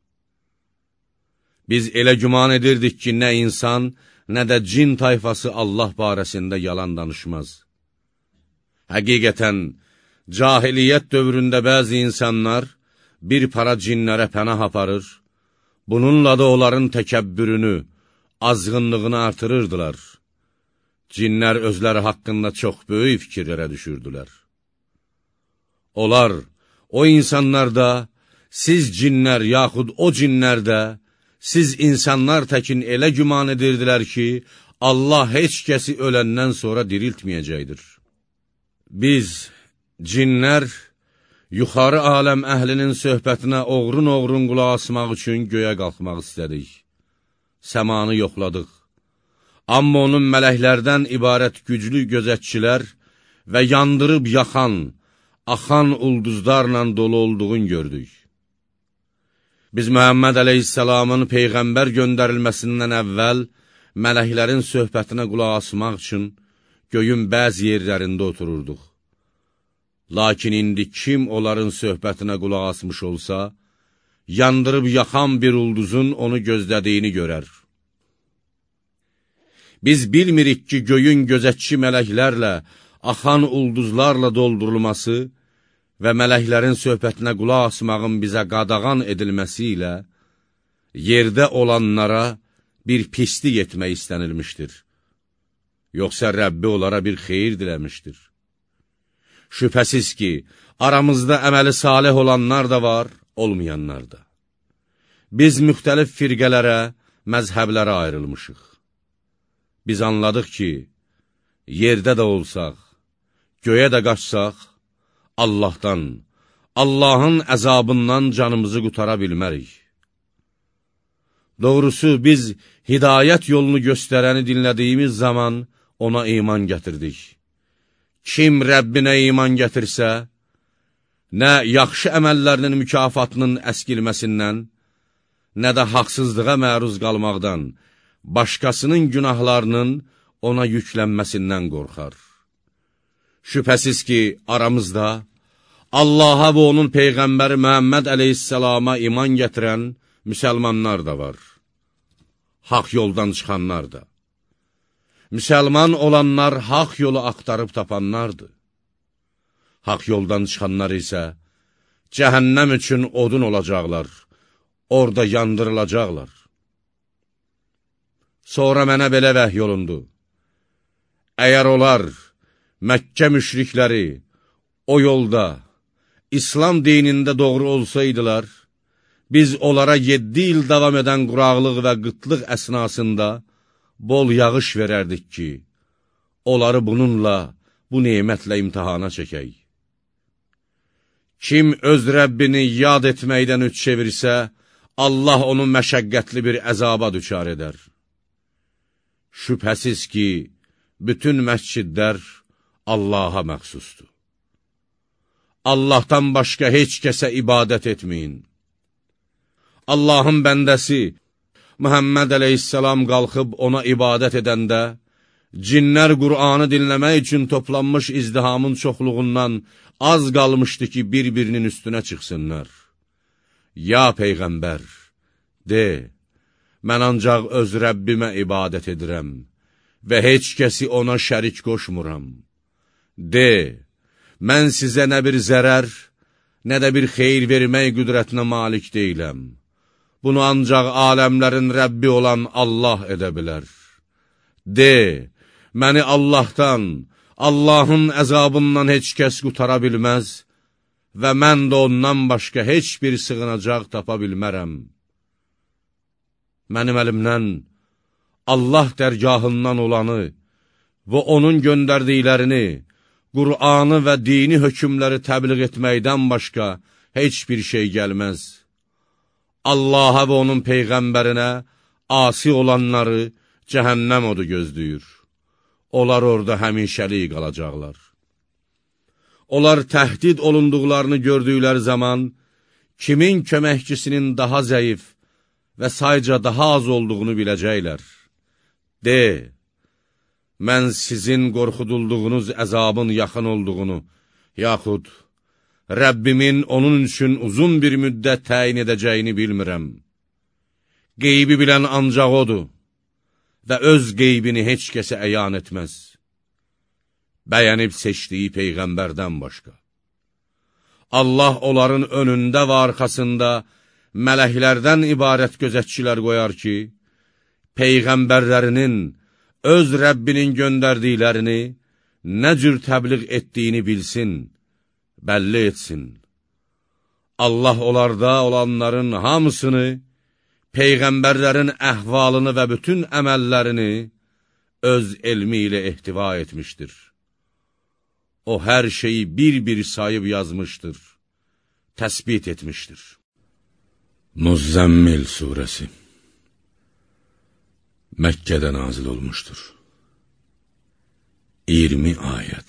Biz elə güman edirdik ki, nə insan, nə də cin tayfası Allah barəsində yalan danışmaz. Həqiqətən, cahiliyyət dövründə bəzi insanlar bir para cinlərə pənah aparır, bununla da onların təkəbbürünü, azğınlığını artırırdılar. Cinlər özləri haqqında çox böyük fikirlərə düşürdülər. Onlar, o insanlar da, siz cinlər yaxud o cinlər də, siz insanlar təkin elə güman edirdilər ki, Allah heç kəsi öləndən sonra diriltməyəcəkdir. Biz, cinlər, yuxarı aləm əhlinin söhbətinə oğrun-oğrun qulaq asmaq üçün göyə qalxmaq istədik. Səmanı yoxladıq. Amma onun mələklərdən ibarət güclü gözətçilər və yandırıb yaxan, axan ulduzlarla dolu olduğunu gördük. Biz Məhəmməd əleyhissalamın Peyğəmbər göndərilməsindən əvvəl mələklərin söhbətinə qulaq asmaq üçün göyün bəzi yerlərində otururduq. Lakin indi kim onların söhbətinə qulaq asmış olsa, yandırıb yaxan bir ulduzun onu gözlədiyini görər. Biz bilmirik ki, göyün gözətçi mələklərlə, axan ulduzlarla doldurulması və mələklərin söhbətinə qulaq asmağın bizə qadağan edilməsi ilə yerdə olanlara bir pislik etmək istənilmişdir. Yoxsa Rəbbi onlara bir xeyir diləmişdir. Şübhəsiz ki, Aramızda əməli salih olanlar da var, olmayanlar da. Biz müxtəlif firqələrə, məzhəblərə ayrılmışıq. Biz anladıq ki, yerdə də olsaq, göyə də qaçsaq, Allahdan, Allahın əzabından canımızı qutara bilmərik. Doğrusu, biz hidayət yolunu göstərəni dinlədiyimiz zaman ona iman gətirdik. Kim Rəbbinə iman gətirsə, nə yaxşı əməllərinin mükafatının əskilməsindən, nə də haqsızlığa məruz qalmaqdan, başqasının günahlarının ona yüklənməsindən qorxar. Şübhəsiz ki, aramızda Allaha və onun Peyğəmbəri Məhəmməd əleyhissalama iman gətirən müsəlmanlar da var. Haq yoldan çıxanlar da. Müsəlman olanlar haq yolu axtarıb tapanlardır. Haq yoldan çıxanlar isə cəhənnəm üçün odun olacaqlar, orada yandırılacaqlar. Sonra mənə belə vəhy olundu. Əgər onlar, Məkkə müşrikləri, o yolda, İslam dinində doğru olsaydılar, biz onlara yeddi il davam edən quraqlıq və qıtlıq əsnasında bol yağış verərdik ki, onları bununla, bu nemətlə imtihana çəkək. Kim öz Rəbbini yad etməkdən üç çevirsə, Allah onu məşəqqətli bir əzaba düçar edər. Şübhəsiz ki, bütün məscidlər Allaha məxsusdur. Allahdan başqa heç kəsə ibadət etməyin. Allahın bəndəsi Muhammed əleyhissalam qalxıb ona ibadət edəndə, cinlər Qur'anı dinləmək üçün toplanmış izdihamın çoxluğundan az qalmışdı ki, bir-birinin üstünə çıxsınlar. Ya Peyğəmbər, de, mən ancaq öz Rəbbimə ibadət edirəm və heç kəsi ona şərik qoşmuram. De, mən sizə nə bir zərər, nə də bir xeyir vermək qüdrətinə malik deyiləm. Bunu ancaq aləmlərin Rəbbi olan Allah edə bilər. De, məni Allahdan, Allahın əzabından heç kəs qutara bilməz və mən də ondan başqa heç bir sığınacaq tapa bilmərəm. Mənim əlimdən Allah dərgahından olanı və onun göndərdiklərini, Qur'anı və dini hökmləri təbliğ etməkdən başqa heç bir şey gəlməz. Allaha və onun Peyğəmbərinə asi olanları cəhənnəm odu gözləyir. Onlar orada həmişəlik qalacaqlar. Onlar təhdid olunduqlarını gördükləri zaman, kimin köməkçisinin daha zəif və sayca daha az olduğunu biləcəklər. De, mən sizin qorxudulduğunuz əzabın yaxın olduğunu, yaxud Rəbbimin onun üçün uzun bir müddət təyin edəcəyini bilmirəm. Qeybi bilən ancaq odur və öz qeybini heç kəsə əyan etməz. Bəyənib seçdiyi Peyğəmbərdən başqa. Allah onların önündə və arxasında mələklərdən ibarət gözətçilər qoyar ki, Peyğəmbərlərinin öz Rəbbinin göndərdiklərini nə cür təbliğ etdiyini bilsin, bəlli etsin. Allah onlarda olanların hamısını, Peyğəmbərlərin əhvalını və bütün əməllərini öz elmi ilə ehtiva etmişdir. O, hər şeyi bir-bir sayıb yazmışdır, təsbit etmişdir. Muzzəmmil surəsi Məkkədə nazil olmuşdur. iyirmi ayəd.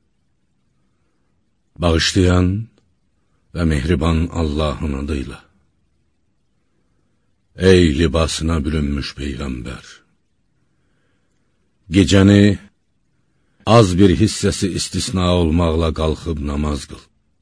Bağışlayan və mehriban Allahın adıyla. Ey libasına bürünmüş Peyğəmbər! Gecəni az bir hissəsi istisna olmaqla qalxıb namaz qıl.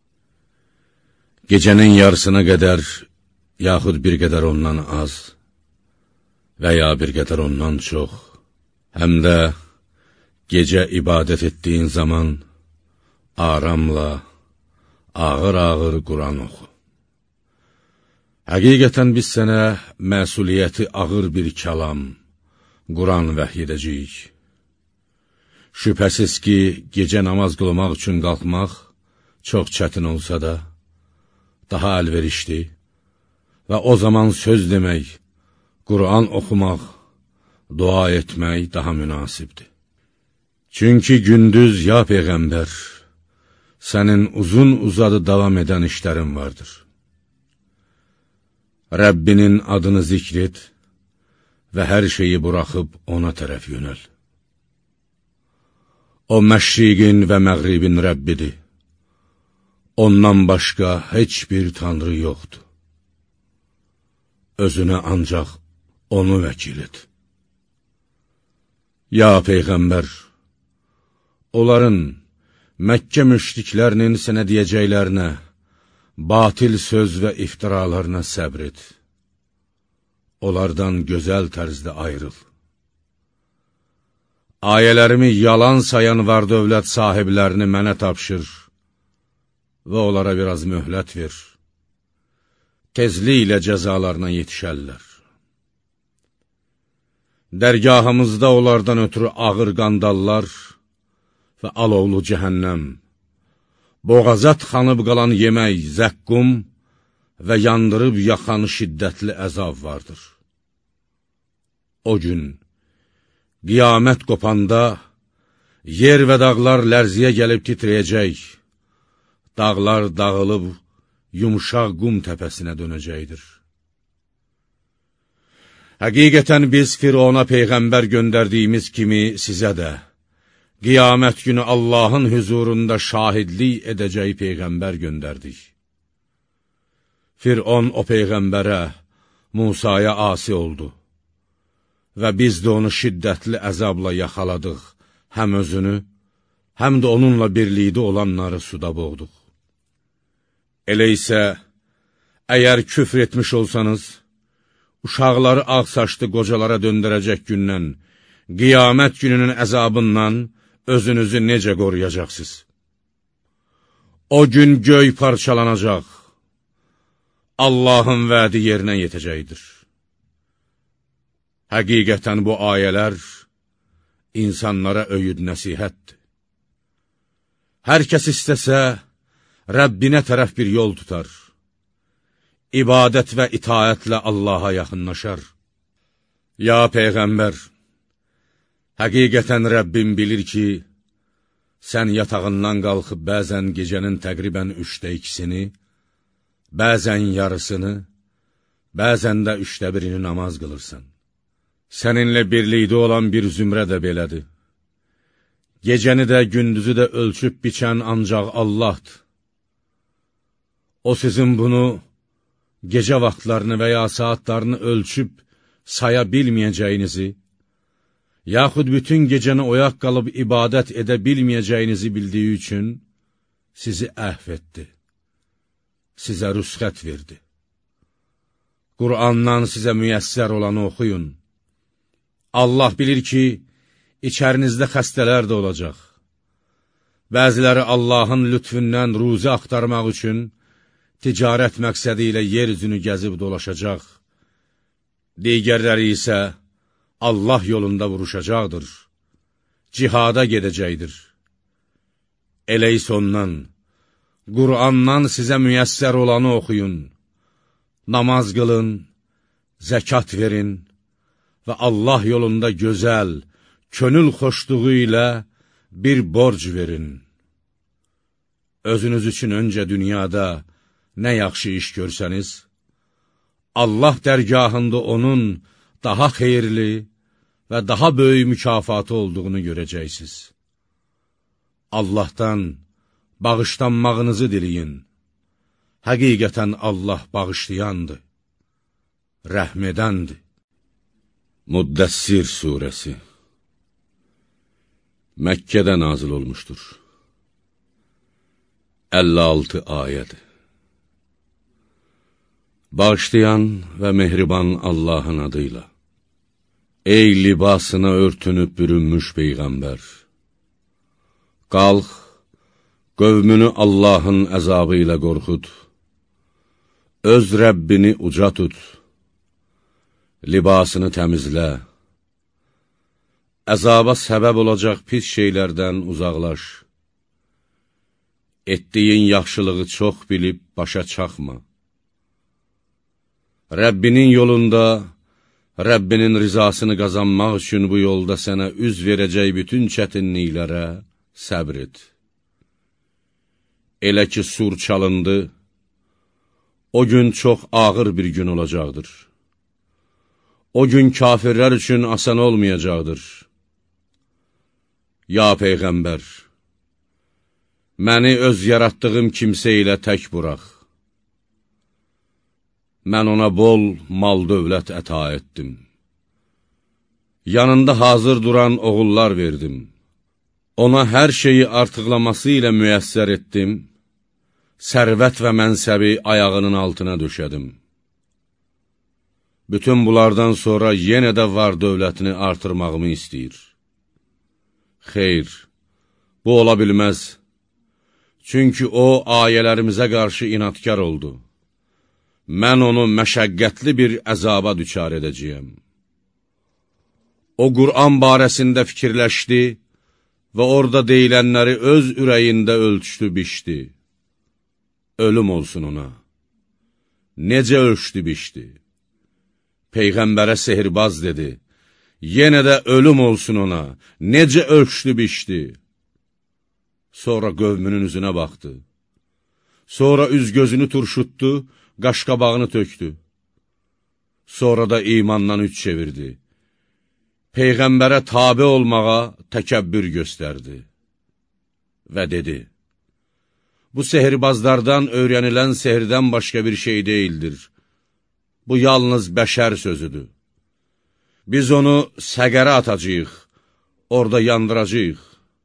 Gecənin yarısına qədər, yaxud bir qədər ondan az və ya bir qədər ondan çox, həm də gecə ibadət etdiyin zaman aramla, ağır-ağır Quran oxu. Həqiqətən biz sənə məsuliyyəti ağır bir kəlam, Quran vəhy edəcəyik. Şübhəsiz ki, gecə namaz qılmaq üçün qalxmaq çox çətin olsa da, daha əlverişli və o zaman söz demək, Qur'an oxumaq, dua etmək daha münasibdir. Çünki gündüz, ya Peyğəmbər, sənin uzun uzadı davam edən işlərin vardır. Rəbbinin adını zikr et və hər şeyi buraxıb ona tərəf yönəl. O məşriqin və məğribin Rəbbidir. Ondan başqa heç bir tanrı yoxdur. Özünə ancaq onu vəkil et. Ya Peyğəmbər, onların, Məkkə müşriklərinin sənə deyəcəklərinə, batil söz və iftiralarına səbr et. Onlardan gözəl tərzdə ayrıl. Ayələrimi yalan sayan var dövlət sahiblərini mənə tapşır və onlara biraz möhlət ver. Tezliklə cəzalarına yetişərlər. Dərgahımızda onlardan ötürü ağır qandallar və alovlu cəhənnəm, boğazat xanıb qalan yemək, zəqqum və yandırıb yaxan şiddətli əzab vardır. O gün, qiyamət qopanda, yer və dağlar lərziyə gəlib titrəyəcək, dağlar dağılıb, yumuşaq qum təpəsinə dönəcəkdir. Həqiqətən biz Firona Peyğəmbər göndərdiyimiz kimi sizə də, qiyamət günü Allahın hüzurunda şahidlik edəcək Peyğəmbər göndərdik. Firon o Peyğəmbərə, Musaya asi oldu və biz də onu şiddətli əzabla yaxaladıq, həm özünü, həm də onunla birlikdə olanları suda boğduq. Elə isə, əgər küfr etmiş olsanız, uşaqları ağ saçlı qocalara döndərəcək gündən, qiyamət gününün əzabından özünüzü necə qoruyacaqsınız? O gün göy parçalanacaq, Allahın vədi yerinə yetəcəkdir. Həqiqətən bu ayələr insanlara öyüd nəsihətdir. Hər kəs istəsə, Rəbbinə tərəf bir yol tutar. İbadət və itaətlə Allaha yaxınlaşar. Ya Peyğəmbər, həqiqətən Rəbbim bilir ki, sən yatağından qalxıb bəzən gecənin təqribən üçdə ikisini, bəzən yarısını, bəzən də üçdə birini namaz qılırsan. Səninlə birlikdə olan bir zümrə də belədir. Gecəni də, gündüzü də ölçüb biçən ancaq Allahdır. O sizin bunu, gecə vaxtlarını və ya saatlarını ölçüb saya bilməyəcəyinizi, yaxud bütün gecəni oyaq qalıb ibadət edə bilməyəcəyinizi bildiyi üçün sizi əhv etdi, sizə rüsxət verdi. Qur'andan sizə müyəssər olanı oxuyun. Allah bilir ki, içərinizdə xəstələr də olacaq. Bəziləri Allahın lütfündən ruzi axtarmaq üçün ticarət məqsədi ilə yer üzünü gəzib dolaşacaq. Digərləri isə Allah yolunda vuruşacaqdır, cihada gedəcəkdir. Elə isə ondan, Qur'andan sizə müyəssər olanı oxuyun, namaz qılın, zəkat verin və Allah yolunda gözəl, könül xoşluğu ilə bir borc verin. Özünüz üçün öncə dünyada nə yaxşı iş görsəniz, Allah dərgahında onun daha xeyirli və daha böyük mükafatı olduğunu görəcəksiniz. Allahdan bağışlanmağınızı diləyin. Həqiqətən Allah bağışlayandır, rəhm edəndir. Müddəssir surəsi Məkkədə nazil olmuşdur. əlli altı ayədir. Bağışlayan və mehriban Allahın adıyla. Ey libasına örtünüb bürünmüş Peyğəmbər! Qalx, qövmünü Allahın əzabı ilə qorxud. Öz Rəbbini uca tut. Libasını təmizlə. Əzaba səbəb olacaq pis şeylərdən uzaqlaş. etdiyin yaxşılığı çox bilib başa çaxma. Rəbbinin yolunda, Rəbbinin rizasını qazanmaq üçün bu yolda sənə üz verəcək bütün çətinliklərə səbr et. Elə ki, sur çalındı, o gün çox ağır bir gün olacaqdır. O gün kafirlər üçün asan olmayacaqdır. Ya Peyğəmbər, məni öz yaratdığım kimsə ilə tək burax. Mən ona bol mal dövlət əta etdim. Yanında hazır duran oğullar verdim. Ona hər şeyi artıqlaması ilə müyəssər etdim. Sərvət və mənsəbi ayağının altına döşədim. Bütün bunlardan sonra yenə də var dövlətini artırmağımı istəyir. Xeyr, bu ola bilməz. Çünki o, ayələrimizə qarşı inadkar oldu. Mən onu məşəqqətli bir əzaba düçar edəcəyəm. O, Qur'an barəsində fikirləşdi və orada deyilənləri öz ürəyində ölçdü, biçdi. Ölüm olsun ona. Necə ölçdü, biçdi? Peyğəmbərə sehirbaz dedi. Yenə də ölüm olsun ona. Necə ölçdü, biçdi? Sonra qövmünün üzünə baxdı. Sonra üz-gözünü turşutdu, qaşqabağını tökdü. Sonra da imandan üç çevirdi. Peyğəmbərə tabe olmağa təkəbbür göstərdi. Və dedi, bu sehirbazlardan öyrənilən sehirdən başqa bir şey deyildir. Bu yalnız bəşər sözüdür. Biz onu səqərə atacağıq, orada yandıracağıq.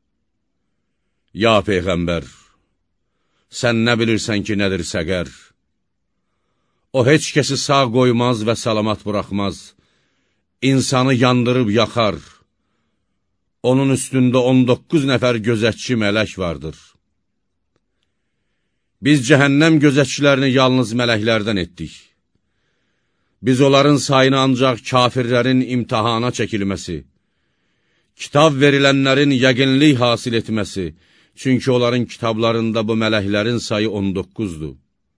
Ya Peyğəmbər, sən nə bilirsən ki, nədir səqər? O, heç kəsi sağ qoymaz və salamat buraxmaz. İnsanı yandırıb yaxar. Onun üstündə on doqquz nəfər gözətçi mələk vardır. Biz cəhənnəm gözətçilərini yalnız mələklərdən etdik. Biz onların sayını ancaq kafirlərin imtihana çəkilməsi, kitab verilənlərin yəqinlik hasil etməsi, çünki onların kitablarında bu mələklərin sayı on doqquzdur.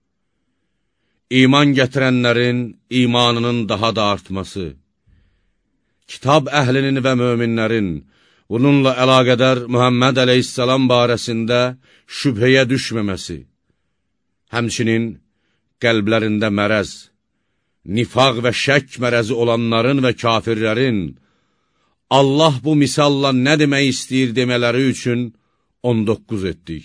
İman gətirənlərin imanının daha da artması, kitab əhlinin və möminlərin bununla əlaqədar Muhammed əleyhissalam barəsində şübhəyə düşməməsi, həmçinin qəlblərində mərəz, nifaq və şək mərəzi olanların və kafirlərin Allah bu misalla nə demək istəyir demələri üçün on doqquz etdik.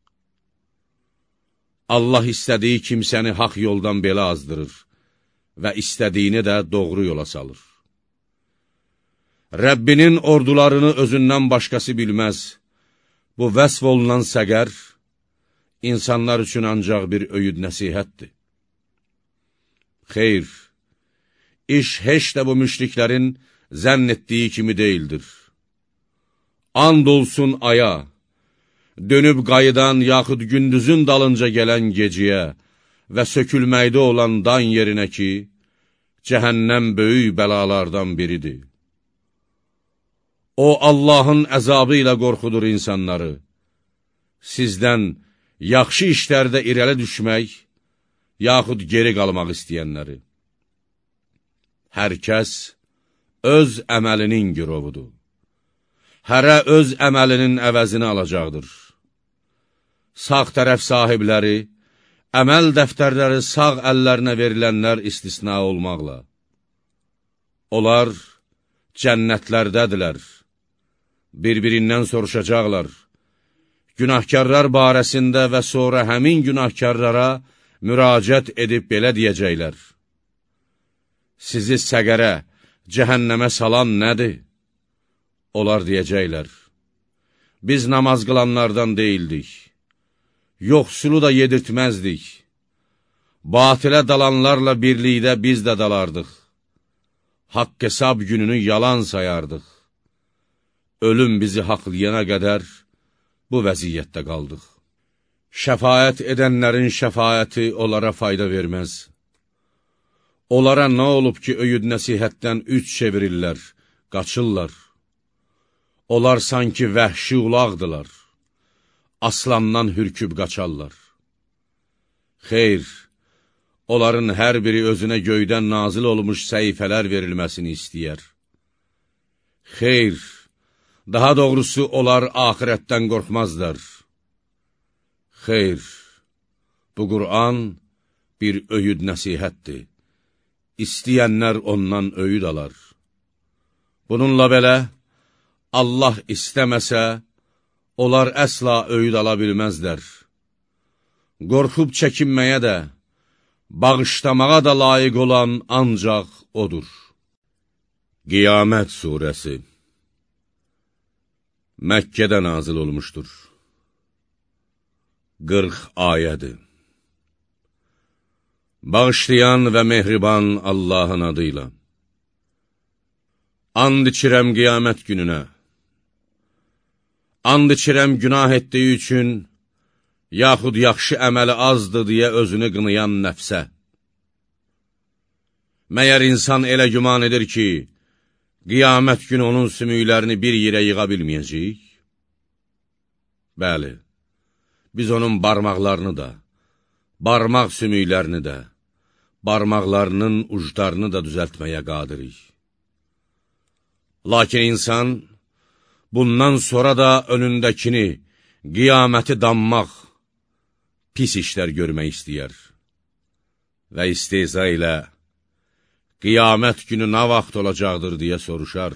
Allah istədiyi kimsəni haqq yoldan belə azdırır və istədiyini də doğru yola salır. Rəbbinin ordularını özündən başqası bilməz. Bu vəsf olunan səqər, insanlar üçün ancaq bir öyüd nəsihətdir. Xeyr, iş heç də bu müşriklərin zənn etdiyi kimi deyildir. And olsun aya, dönüb qayıdan yaxud gündüzün dalınca gələn geciyə və sökülməkdə olan dan yerinə ki, cəhənnəm böyük bəlalardan biridir. O, Allahın əzabı ilə qorxudur insanları. Sizdən yaxşı işlərdə irəli düşmək, yaxud geri qalmaq istəyənləri. Hər kəs öz əməlinin girovudur. Hərə öz əməlinin əvəzini alacaqdır. Sağ tərəf sahibləri, əməl dəftərləri sağ əllərinə verilənlər istisna olmaqla. Onlar cənnətlərdədirlər. Bir-birindən soruşacaqlar. Günahkarlar barəsində və sonra həmin günahkarlara müraciət edib belə deyəcəklər. Sizi səqərə, cəhənnəmə salan nədir? Onlar deyəcəklər. Biz namaz qılanlardan deyildik. Yoxsulu da yedirtməzdik. Batilə dalanlarla birlikdə biz də dalardıq. Haqq hesab gününü yalan sayardıq. Ölüm bizi haqlayana qədər bu vəziyyətdə qaldıq. Şəfaət edənlərin şəfaəti onlara fayda verməz. Onlara nə olub ki, öyüd nəsihətdən üç çevirirlər, qaçırlar. Onlar sanki vəhşi ulaqdılar. aslandan hürküb qaçarlar. Xeyr, onların hər biri özünə göydən nazil olmuş səhifələr verilməsini istəyər. Xeyr, daha doğrusu onlar axirətdən qorxmazlar. Xeyr, bu Qur'an bir öyüd nəsihətdir. İstəyənlər ondan öyüd alar. Bununla belə, Allah istəməsə, onlar əsla öyüd ala bilməzlər. Qorxub çəkinməyə də, bağışlamağa da layiq olan ancaq odur. Qiyamət surəsi Məkkədə nazil olmuşdur. qırx ayədir. Bağışlayan və mehriban Allahın adıyla. And içirəm qiyamət gününə. And içirəm günah etdiyi üçün, yaxud yaxşı əməli azdır deyə özünü qınayan nəfsə. Məyər insan elə güman edir ki, qiyamət günü onun sümüklərini bir yerə yığa bilməyəcək? Bəli, biz onun barmaqlarını da, barmaq sümüklərini də, barmaqlarının uclarını da düzəltməyə qadirik. Lakin insan, bundan sonra da önündəkini, qiyaməti dammaq, pis işlər görmək istəyər. Və istehza ilə, qiyamət günü nə vaxt olacaqdır deyə soruşar.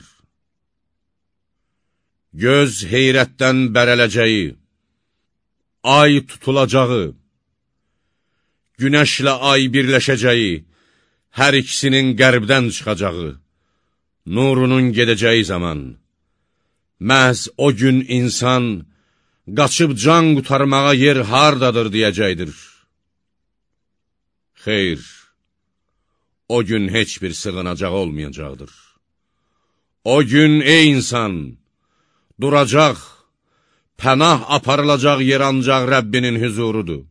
Göz heyrətdən bərələcəyi, ay tutulacağı, günəşlə ay birləşəcəyi, hər ikisinin qərbdən çıxacağı, nurunun gedəcəyi zaman, məhz o gün insan qaçıb can qutarmağa yer hardadır deyəcəkdir. Xeyr, o gün heç bir sığınacaq olmayacaqdır. O gün, ey insan, duracaq, pənah aparılacaq yer ancaq Rəbbinin hüzurudur.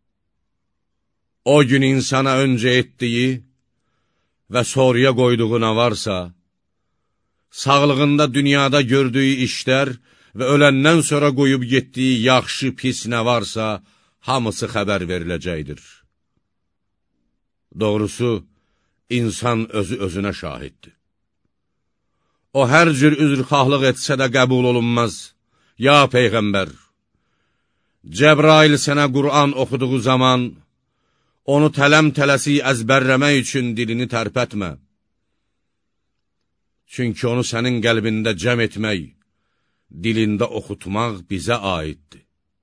O gün insana öncə etdiyi və sonraya qoyduğu nə varsa, sağlığında dünyada gördüyü işlər və öləndən sonra qoyub getdiyi yaxşı, pis nə varsa, hamısı xəbər veriləcəkdir. Doğrusu, insan özü özünə şahiddir. O, hər cür üzrxahlıq etsə də qəbul olunmaz. Ya Peyğəmbər, Cəbrail sənə Qur'an oxuduğu zaman, onu tələm-tələsi əzbərləmək üçün dilini tərpətmə. Çünki onu sənin qəlbində cəm etmək, dilində oxutmaq bizə aiddir.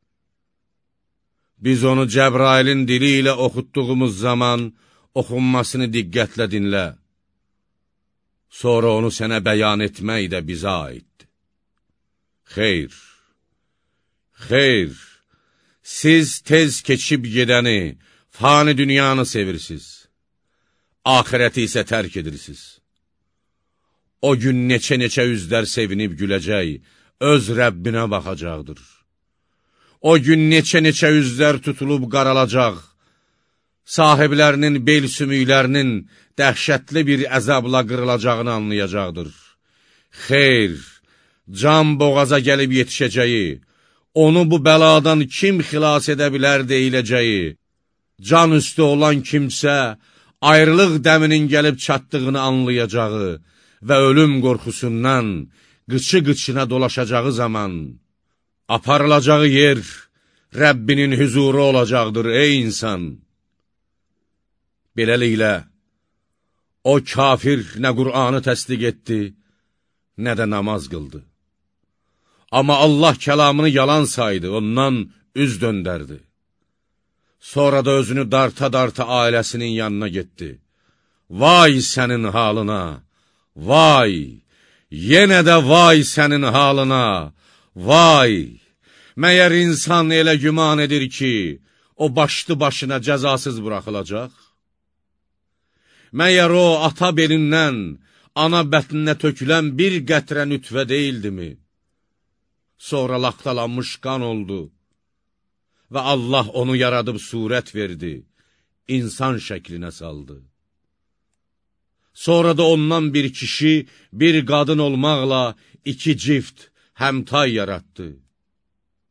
Biz onu Cəbrailin dili ilə oxutduğumuz zaman, oxunmasını diqqətlə dinlə. Sonra onu sənə bəyan etmək də bizə aiddir. Xeyr, xeyr, siz tez keçib gedəni, fani dünyanı sevirsiniz, axirəti isə tərk edirsiniz. O gün neçə-neçə üzlər sevinib güləcək, öz Rəbbinə baxacaqdır. O gün neçə-neçə üzlər tutulub qaralacaq, sahiblərinin bel sümüklərinin dəhşətli bir əzabla qırılacağını anlayacaqdır. Xeyr, can boğaza gəlib yetişəcəyi, onu bu bəladan kim xilas edə bilər deyiləcəyi, can üstü olan kimsə ayrılıq dəminin gəlib çatdığını anlayacağı və ölüm qorxusundan qıçı-qıçına dolaşacağı zaman, aparılacağı yer Rəbbinin hüzuru olacaqdır, ey insan! Beləliklə, o kafir nə Qur'anı təsdiq etdi, nə də namaz qıldı. Amma Allah kəlamını yalan saydı, ondan üz döndərdi. Sonra da özünü darta-darta ailəsinin yanına getdi. Vay sənin halına, vay, yenə də vay sənin halına, vay! Məyər insan elə güman edir ki, o başlı başına cəzasız buraxılacaq? Məyər o, ata belindən, ana bətninə tökülən bir qətrə nütvə deyildimi? Sonra laxtalanmış qan oldu və Allah onu yaradıb surət verdi, insan şəklinə saldı. Sonra da ondan bir kişi, bir qadın olmaqla iki cift həmtay yaratdı.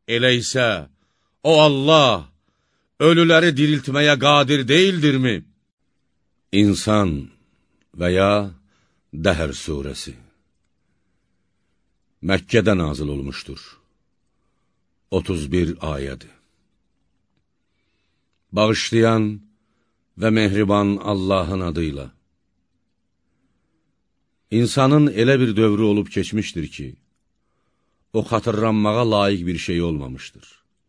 Elə isə o Allah ölüləri diriltməyə qadir deyildirmi? İnsan və ya Dəhr surəsi Məkkədə nazil olmuşdur. otuz bir ayədir. Bağışlayan və mehriban Allahın adıyla. İnsanın elə bir dövrü olub keçmişdir ki, o xatırlanmağa layiq bir şey olmamışdır.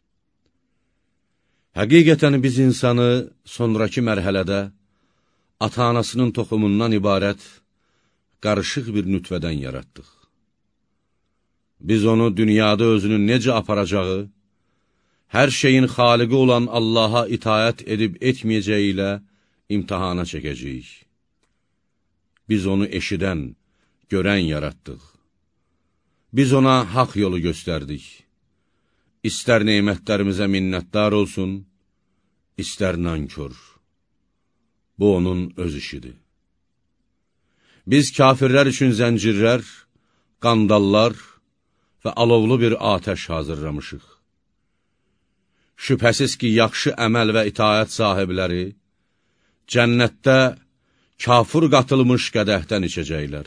Həqiqətən biz insanı sonraki mərhələdə ata-anasının toxumundan ibarət qarışıq bir nütvədən yaratdıq. Biz onu dünyada özünün necə aparacağı, hər şeyin xaliqi olan Allaha itaət edib etməyəcəyi ilə imtihana çəkəcəyik. Biz onu eşidən, görən yaratdıq. Biz ona haqq yolu göstərdik. İstər neymətlərimizə minnətdar olsun, istər nankör. Bu onun öz işidir. Biz kafirlər üçün zəncirlər, qandallar və alovlu bir atəş hazırlamışıq. Şübhəsiz ki, yaxşı əməl və itaət sahibləri cənnətdə kafir qatılmış qədəhdən içəcəklər.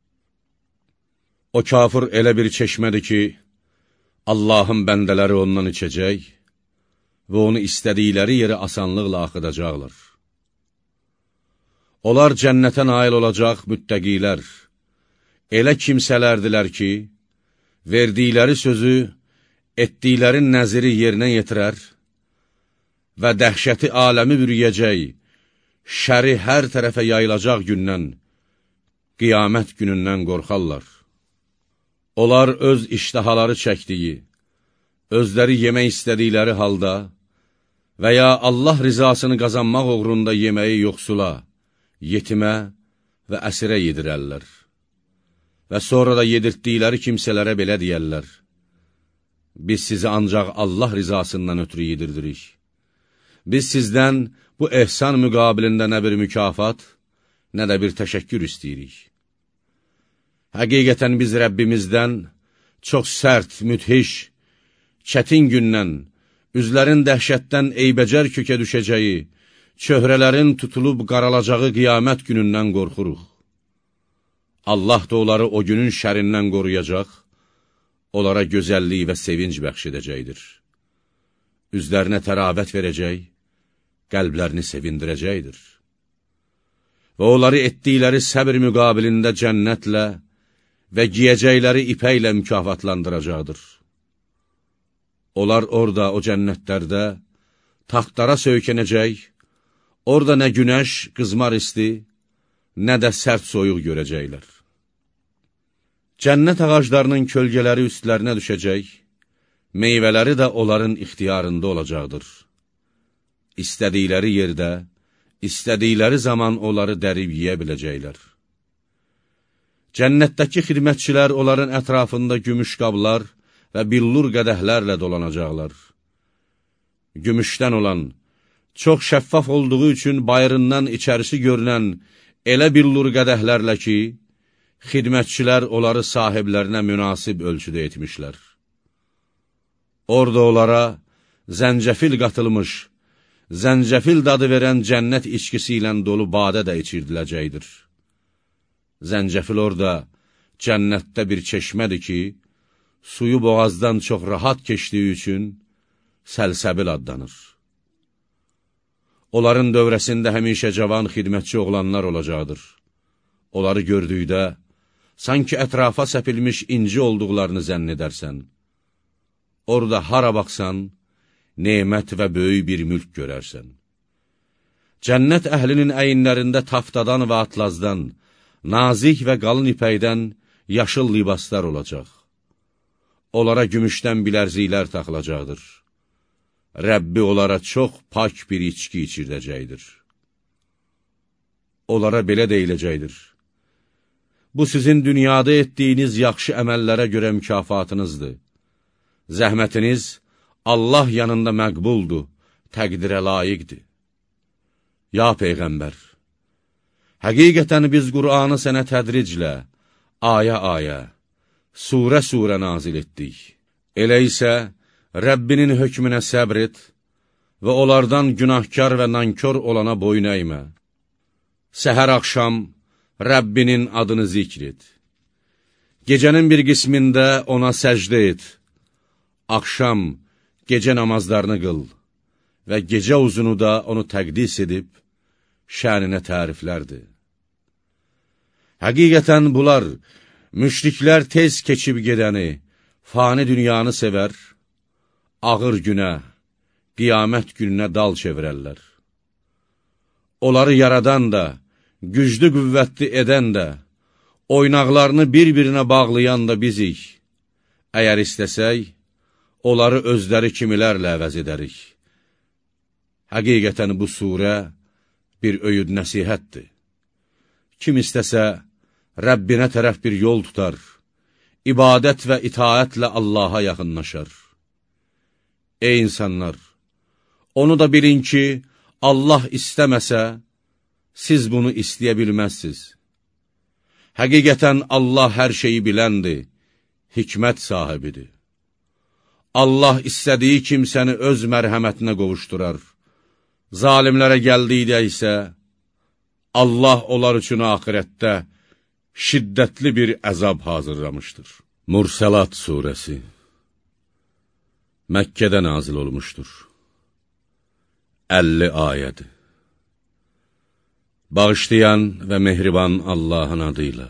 O kafir elə bir çeşmədir ki, Allahın bəndələri ondan içəcək və onu istədikləri yeri asanlıqla axıdacaqlar. Onlar cənnətə nail olacaq müttəqilər, elə kimsələrdilər ki, verdikləri sözü, etdikləri nəziri yerinə yetirər və dəhşəti aləmi bürüyəcək, şəri hər tərəfə yayılacaq gündən, qiyamət günündən qorxarlar. Onlar öz iştahaları çəkdiyi, özləri yemək istədikləri halda və ya Allah rizasını qazanmaq uğrunda yeməyi yoxsula, yetimə və əsirə yedirərlər. Və sonra da yedirtdikləri kimsələrə belə deyərlər: biz sizi ancaq Allah rizasından ötürü yedirdirik. Biz sizdən bu ehsan müqabilində nə bir mükafat, nə də bir təşəkkür istəyirik. Həqiqətən biz Rəbbimizdən çox sərt, müthiş, çətin gündən, üzlərin dəhşətdən eybəcər kökə düşəcəyi, çöhrələrin tutulub qaralacağı qiyamət günündən qorxuruq. Allah da onları o günün şərindən qoruyacaq, onlara gözəllik və sevinc bəxş edəcəkdir. Üzlərinə təravət verəcək, qəlblərini sevindirəcəkdir. Və onları etdikləri səbr müqabilində cənnətlə və giyəcəkləri ipəklə mükafatlandıracaqdır. Onlar orada, o cənnətlərdə, taxtlara söykənəcək, orada nə günəş, qızmar isti, nə də sərt soyuq görəcəklər. Cənnət ağaclarının kölgələri üstlərinə düşəcək, meyvələri də onların ixtiyarında olacaqdır. İstədikləri yerdə, istədikləri zaman onları dərib yiyə biləcəklər. Cənnətdəki xidmətçilər onların ətrafında gümüş qablar və billur qədəhlərlə dolanacaqlar. Gümüşdən olan, çox şəffaf olduğu üçün bayırından içərisi görünən elə billur qədəhlərlə ki, xidmətçilər onları sahiblərinə münasib ölçüdə etmişlər. Orada onlara zəncəfil qatılmış, zəncəfil dadı verən cənnət içkisi ilə dolu badə də içirdiləcəkdir. Zəncəfil orada cənnətdə bir çeşmədir ki, suyu boğazdan çox rahat keçdiyi üçün səlsəbil adlanır. Onların dövrəsində həmişə cavan xidmətçi oğlanlar olacaqdır. Onları gördükdə, sanki ətrafa səpilmiş inci olduqlarını zənn edərsən. Orada hara baxsan, nemət və böyük bir mülk görərsən. Cənnət əhlinin əyinlərində taftadan və atlazdan, nazik və qalın ipəkdən yaşıl libaslar olacaq. Onlara gümüşdən bilərziklər taxılacaqdır. Rəbbi onlara çox pak bir içki içirdəcəkdir. Onlara belə deyiləcəkdir: bu sizin dünyada etdiyiniz yaxşı əməllərə görə mükafatınızdır. Zəhmətiniz Allah yanında məqbuldur, təqdirə layiqdir. Ya Peyğəmbər, həqiqətən biz Qur'anı sənə tədriclə, ayə-ayə, surə-surə nazil etdik. Elə isə Rəbbinin hökmünə səbr et və onlardan günahkar və nankör olana boyun əymə. Səhər axşam Rəbbinin adını zikr et. Gecənin bir qismində ona səcdə et. Axşam gecə namazlarını qıl və gecə uzunu da onu təqdis edib, şəninə təriflərdir. Həqiqətən bunlar, müşriklər tez keçib gedəni, fani dünyanı sevər, ağır günə, qiyamət gününə dal çevirərlər. Onları yaradan da, güclü qüvvətli edən də, oynaqlarını bir-birinə bağlayan da bizik. Əgər istəsək, onları özləri kimilərlə əvəz edərik. Həqiqətən bu surə bir öyüd nəsihətdir. Kim istəsə, Rəbbinə tərəf bir yol tutar, ibadət və itaətlə Allaha yaxınlaşar. Ey insanlar! Onu da bilin ki, Allah istəməsə, siz bunu istəyə bilməzsiniz. Həqiqətən Allah hər şeyi biləndir, hikmət sahibidir. Allah istədiyi kimsəni öz mərhəmətinə qovuşdurar. Zalimlərə gəldikdə isə, Allah onlar üçün axirətdə şiddətli bir əzab hazırlamışdır. Mursəlat surəsi Məkkədə nazil olmuşdur. əlli ayədir. Bağışlayan və mehriban Allahın adıyla.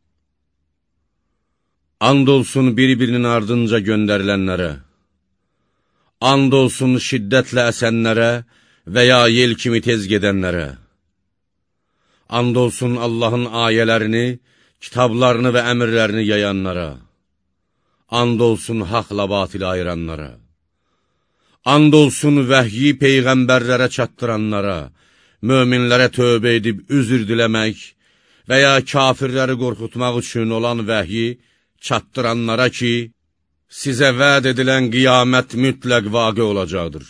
And olsun bir-birinin ardınca göndərilənlərə, and olsun şiddətlə əsənlərə və ya yel kimi tez gedənlərə, and olsun Allahın ayələrini, kitablarını və əmrlərini yayanlara, and olsun haqla batili ayıranlara, and olsun vəhyi peyğəmbərlərə çatdıranlara, möminlərə tövbə edib üzr diləmək və ya kafirləri qorxutmaq üçün olan vəhyi çatdıranlara ki, sizə vəd edilən qiyamət mütləq vaqe olacaqdır.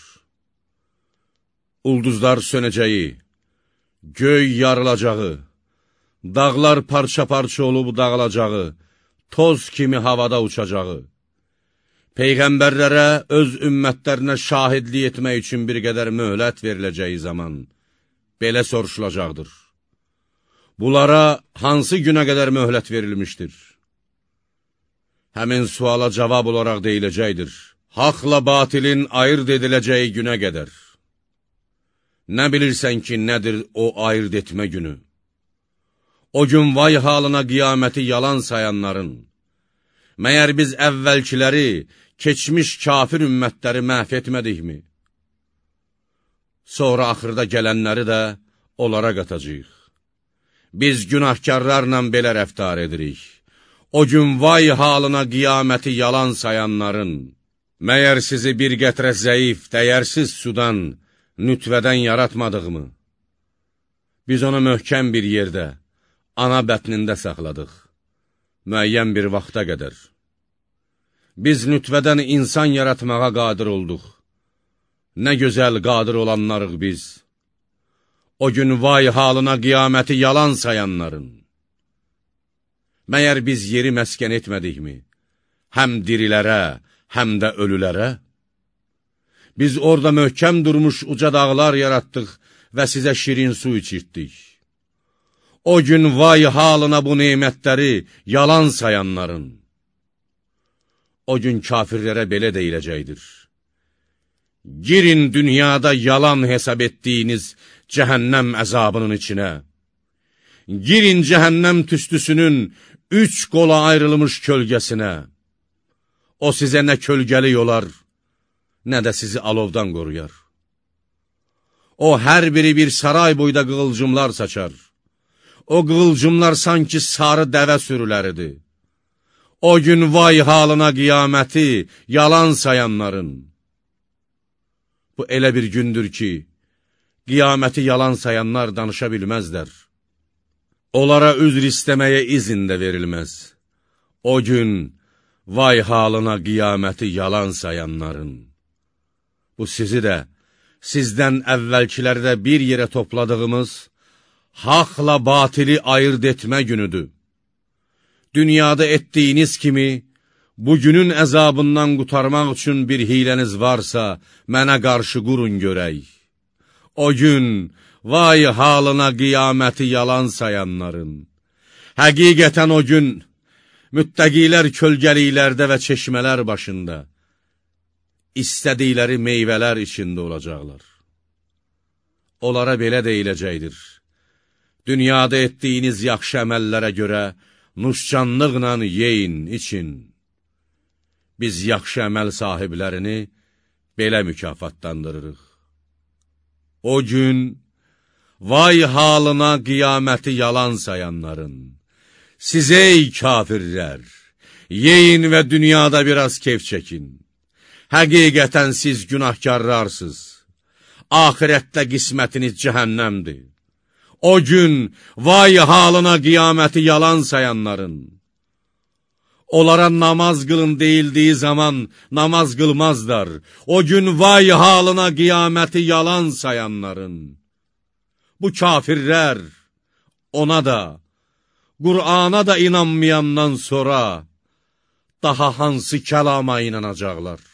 Ulduzlar sönəcəyi, göy yarılacağı, dağlar parça-parça olub dağılacağı, toz kimi havada uçacağı, peyğəmbərlərə öz ümmətlərinə şahidlik etmək üçün bir qədər möhlət veriləcəyi zaman, belə soruşulacaqdır. Bunlara hansı günə qədər möhlət verilmişdir? Həmin suala cavab olaraq deyiləcəkdir. Haqla batilin ayırt ediləcəyi günə qədər. Nə bilirsən ki, nədir o ayırt etmə günü? O gün vay halına qiyaməti yalan sayanların, məyər biz əvvəlkiləri, keçmiş kafir ümmətləri məhv etmədikmi? Sonra axırda gələnləri də onlara qatacaq. Biz günahkarlarla belə rəftar edirik. O gün vay halına qiyaməti yalan sayanların, məyər sizi bir qətrə zəif, dəyərsiz sudan, nütvədən yaratmadığımı? Biz onu möhkəm bir yerdə, ana bətnində saxladıq, müəyyən bir vaxta qədər. Biz nütvədən insan yaratmağa qadir olduq. Nə gözəl qadir olanlarıq biz. O gün vay halına qiyaməti yalan sayanların. Məyər biz yeri məskən etmədikmi? Həm dirilərə, həm də ölülərə? Biz orada möhkəm durmuş uca dağlar yaratdıq və sizə şirin su içirtdik. O gün vay halına bu nemətləri yalan sayanların. O gün kafirlərə belə deyiləcəkdir. Girin dünyada yalan hesab etdiyiniz cəhənnəm əzabının içinə. Girin cəhənnəm tüstüsünün üç qola ayrılmış kölgəsinə. O sizə nə kölgəli yolar, nə də sizi alovdan qoruyar. O hər biri bir saray boyda qığılcımlar saçar. O qığılcımlar sanki sarı dəvə sürüləridir. O gün vay halına qiyaməti yalan sayanların. Bu elə bir gündür ki, qiyaməti yalan sayanlar danışa bilməzlər. Onlara üzr istəməyə izin də verilməz. O gün vay halına qiyaməti yalan sayanların. Bu sizi də, sizdən əvvəlkiləri də bir yerə topladığımız, haqla batili ayırt etmə günüdür. Dünyada etdiyiniz kimi, Bugünün əzabından qurtarmaq üçün bir hiləniz varsa, mənə qarşı qurun görək. O gün, vay halına qiyaməti yalan sayanların. Həqiqətən o gün, müttəqilər kölgəliklərdə və çeşmələr başında, istədikləri meyvələr içində olacaqlar. Onlara belə deyiləcəkdir. Dünyada etdiyiniz yaxşı əməllərə görə nuşcanlıqla yeyin, için. Biz yaxşı əməl sahiblərini belə mükafatlandırırıq. O gün, vay halına qiyaməti yalan sayanların, siz ey kafirlər, yeyin və dünyada biraz keyf çəkin. Həqiqətən siz günahkarlarsınız. Ahirətdə qismətiniz cəhənnəmdir. O gün, vay halına qiyaməti yalan sayanların. Onlara namaz qılın deyildiyi zaman namaz qılmazlar. O gün, vay halına qiyaməti yalan sayanların. Bu kafirlər ona da, Qur'ana da inanmayandan sonra daha hansı kəlama inanacaqlar?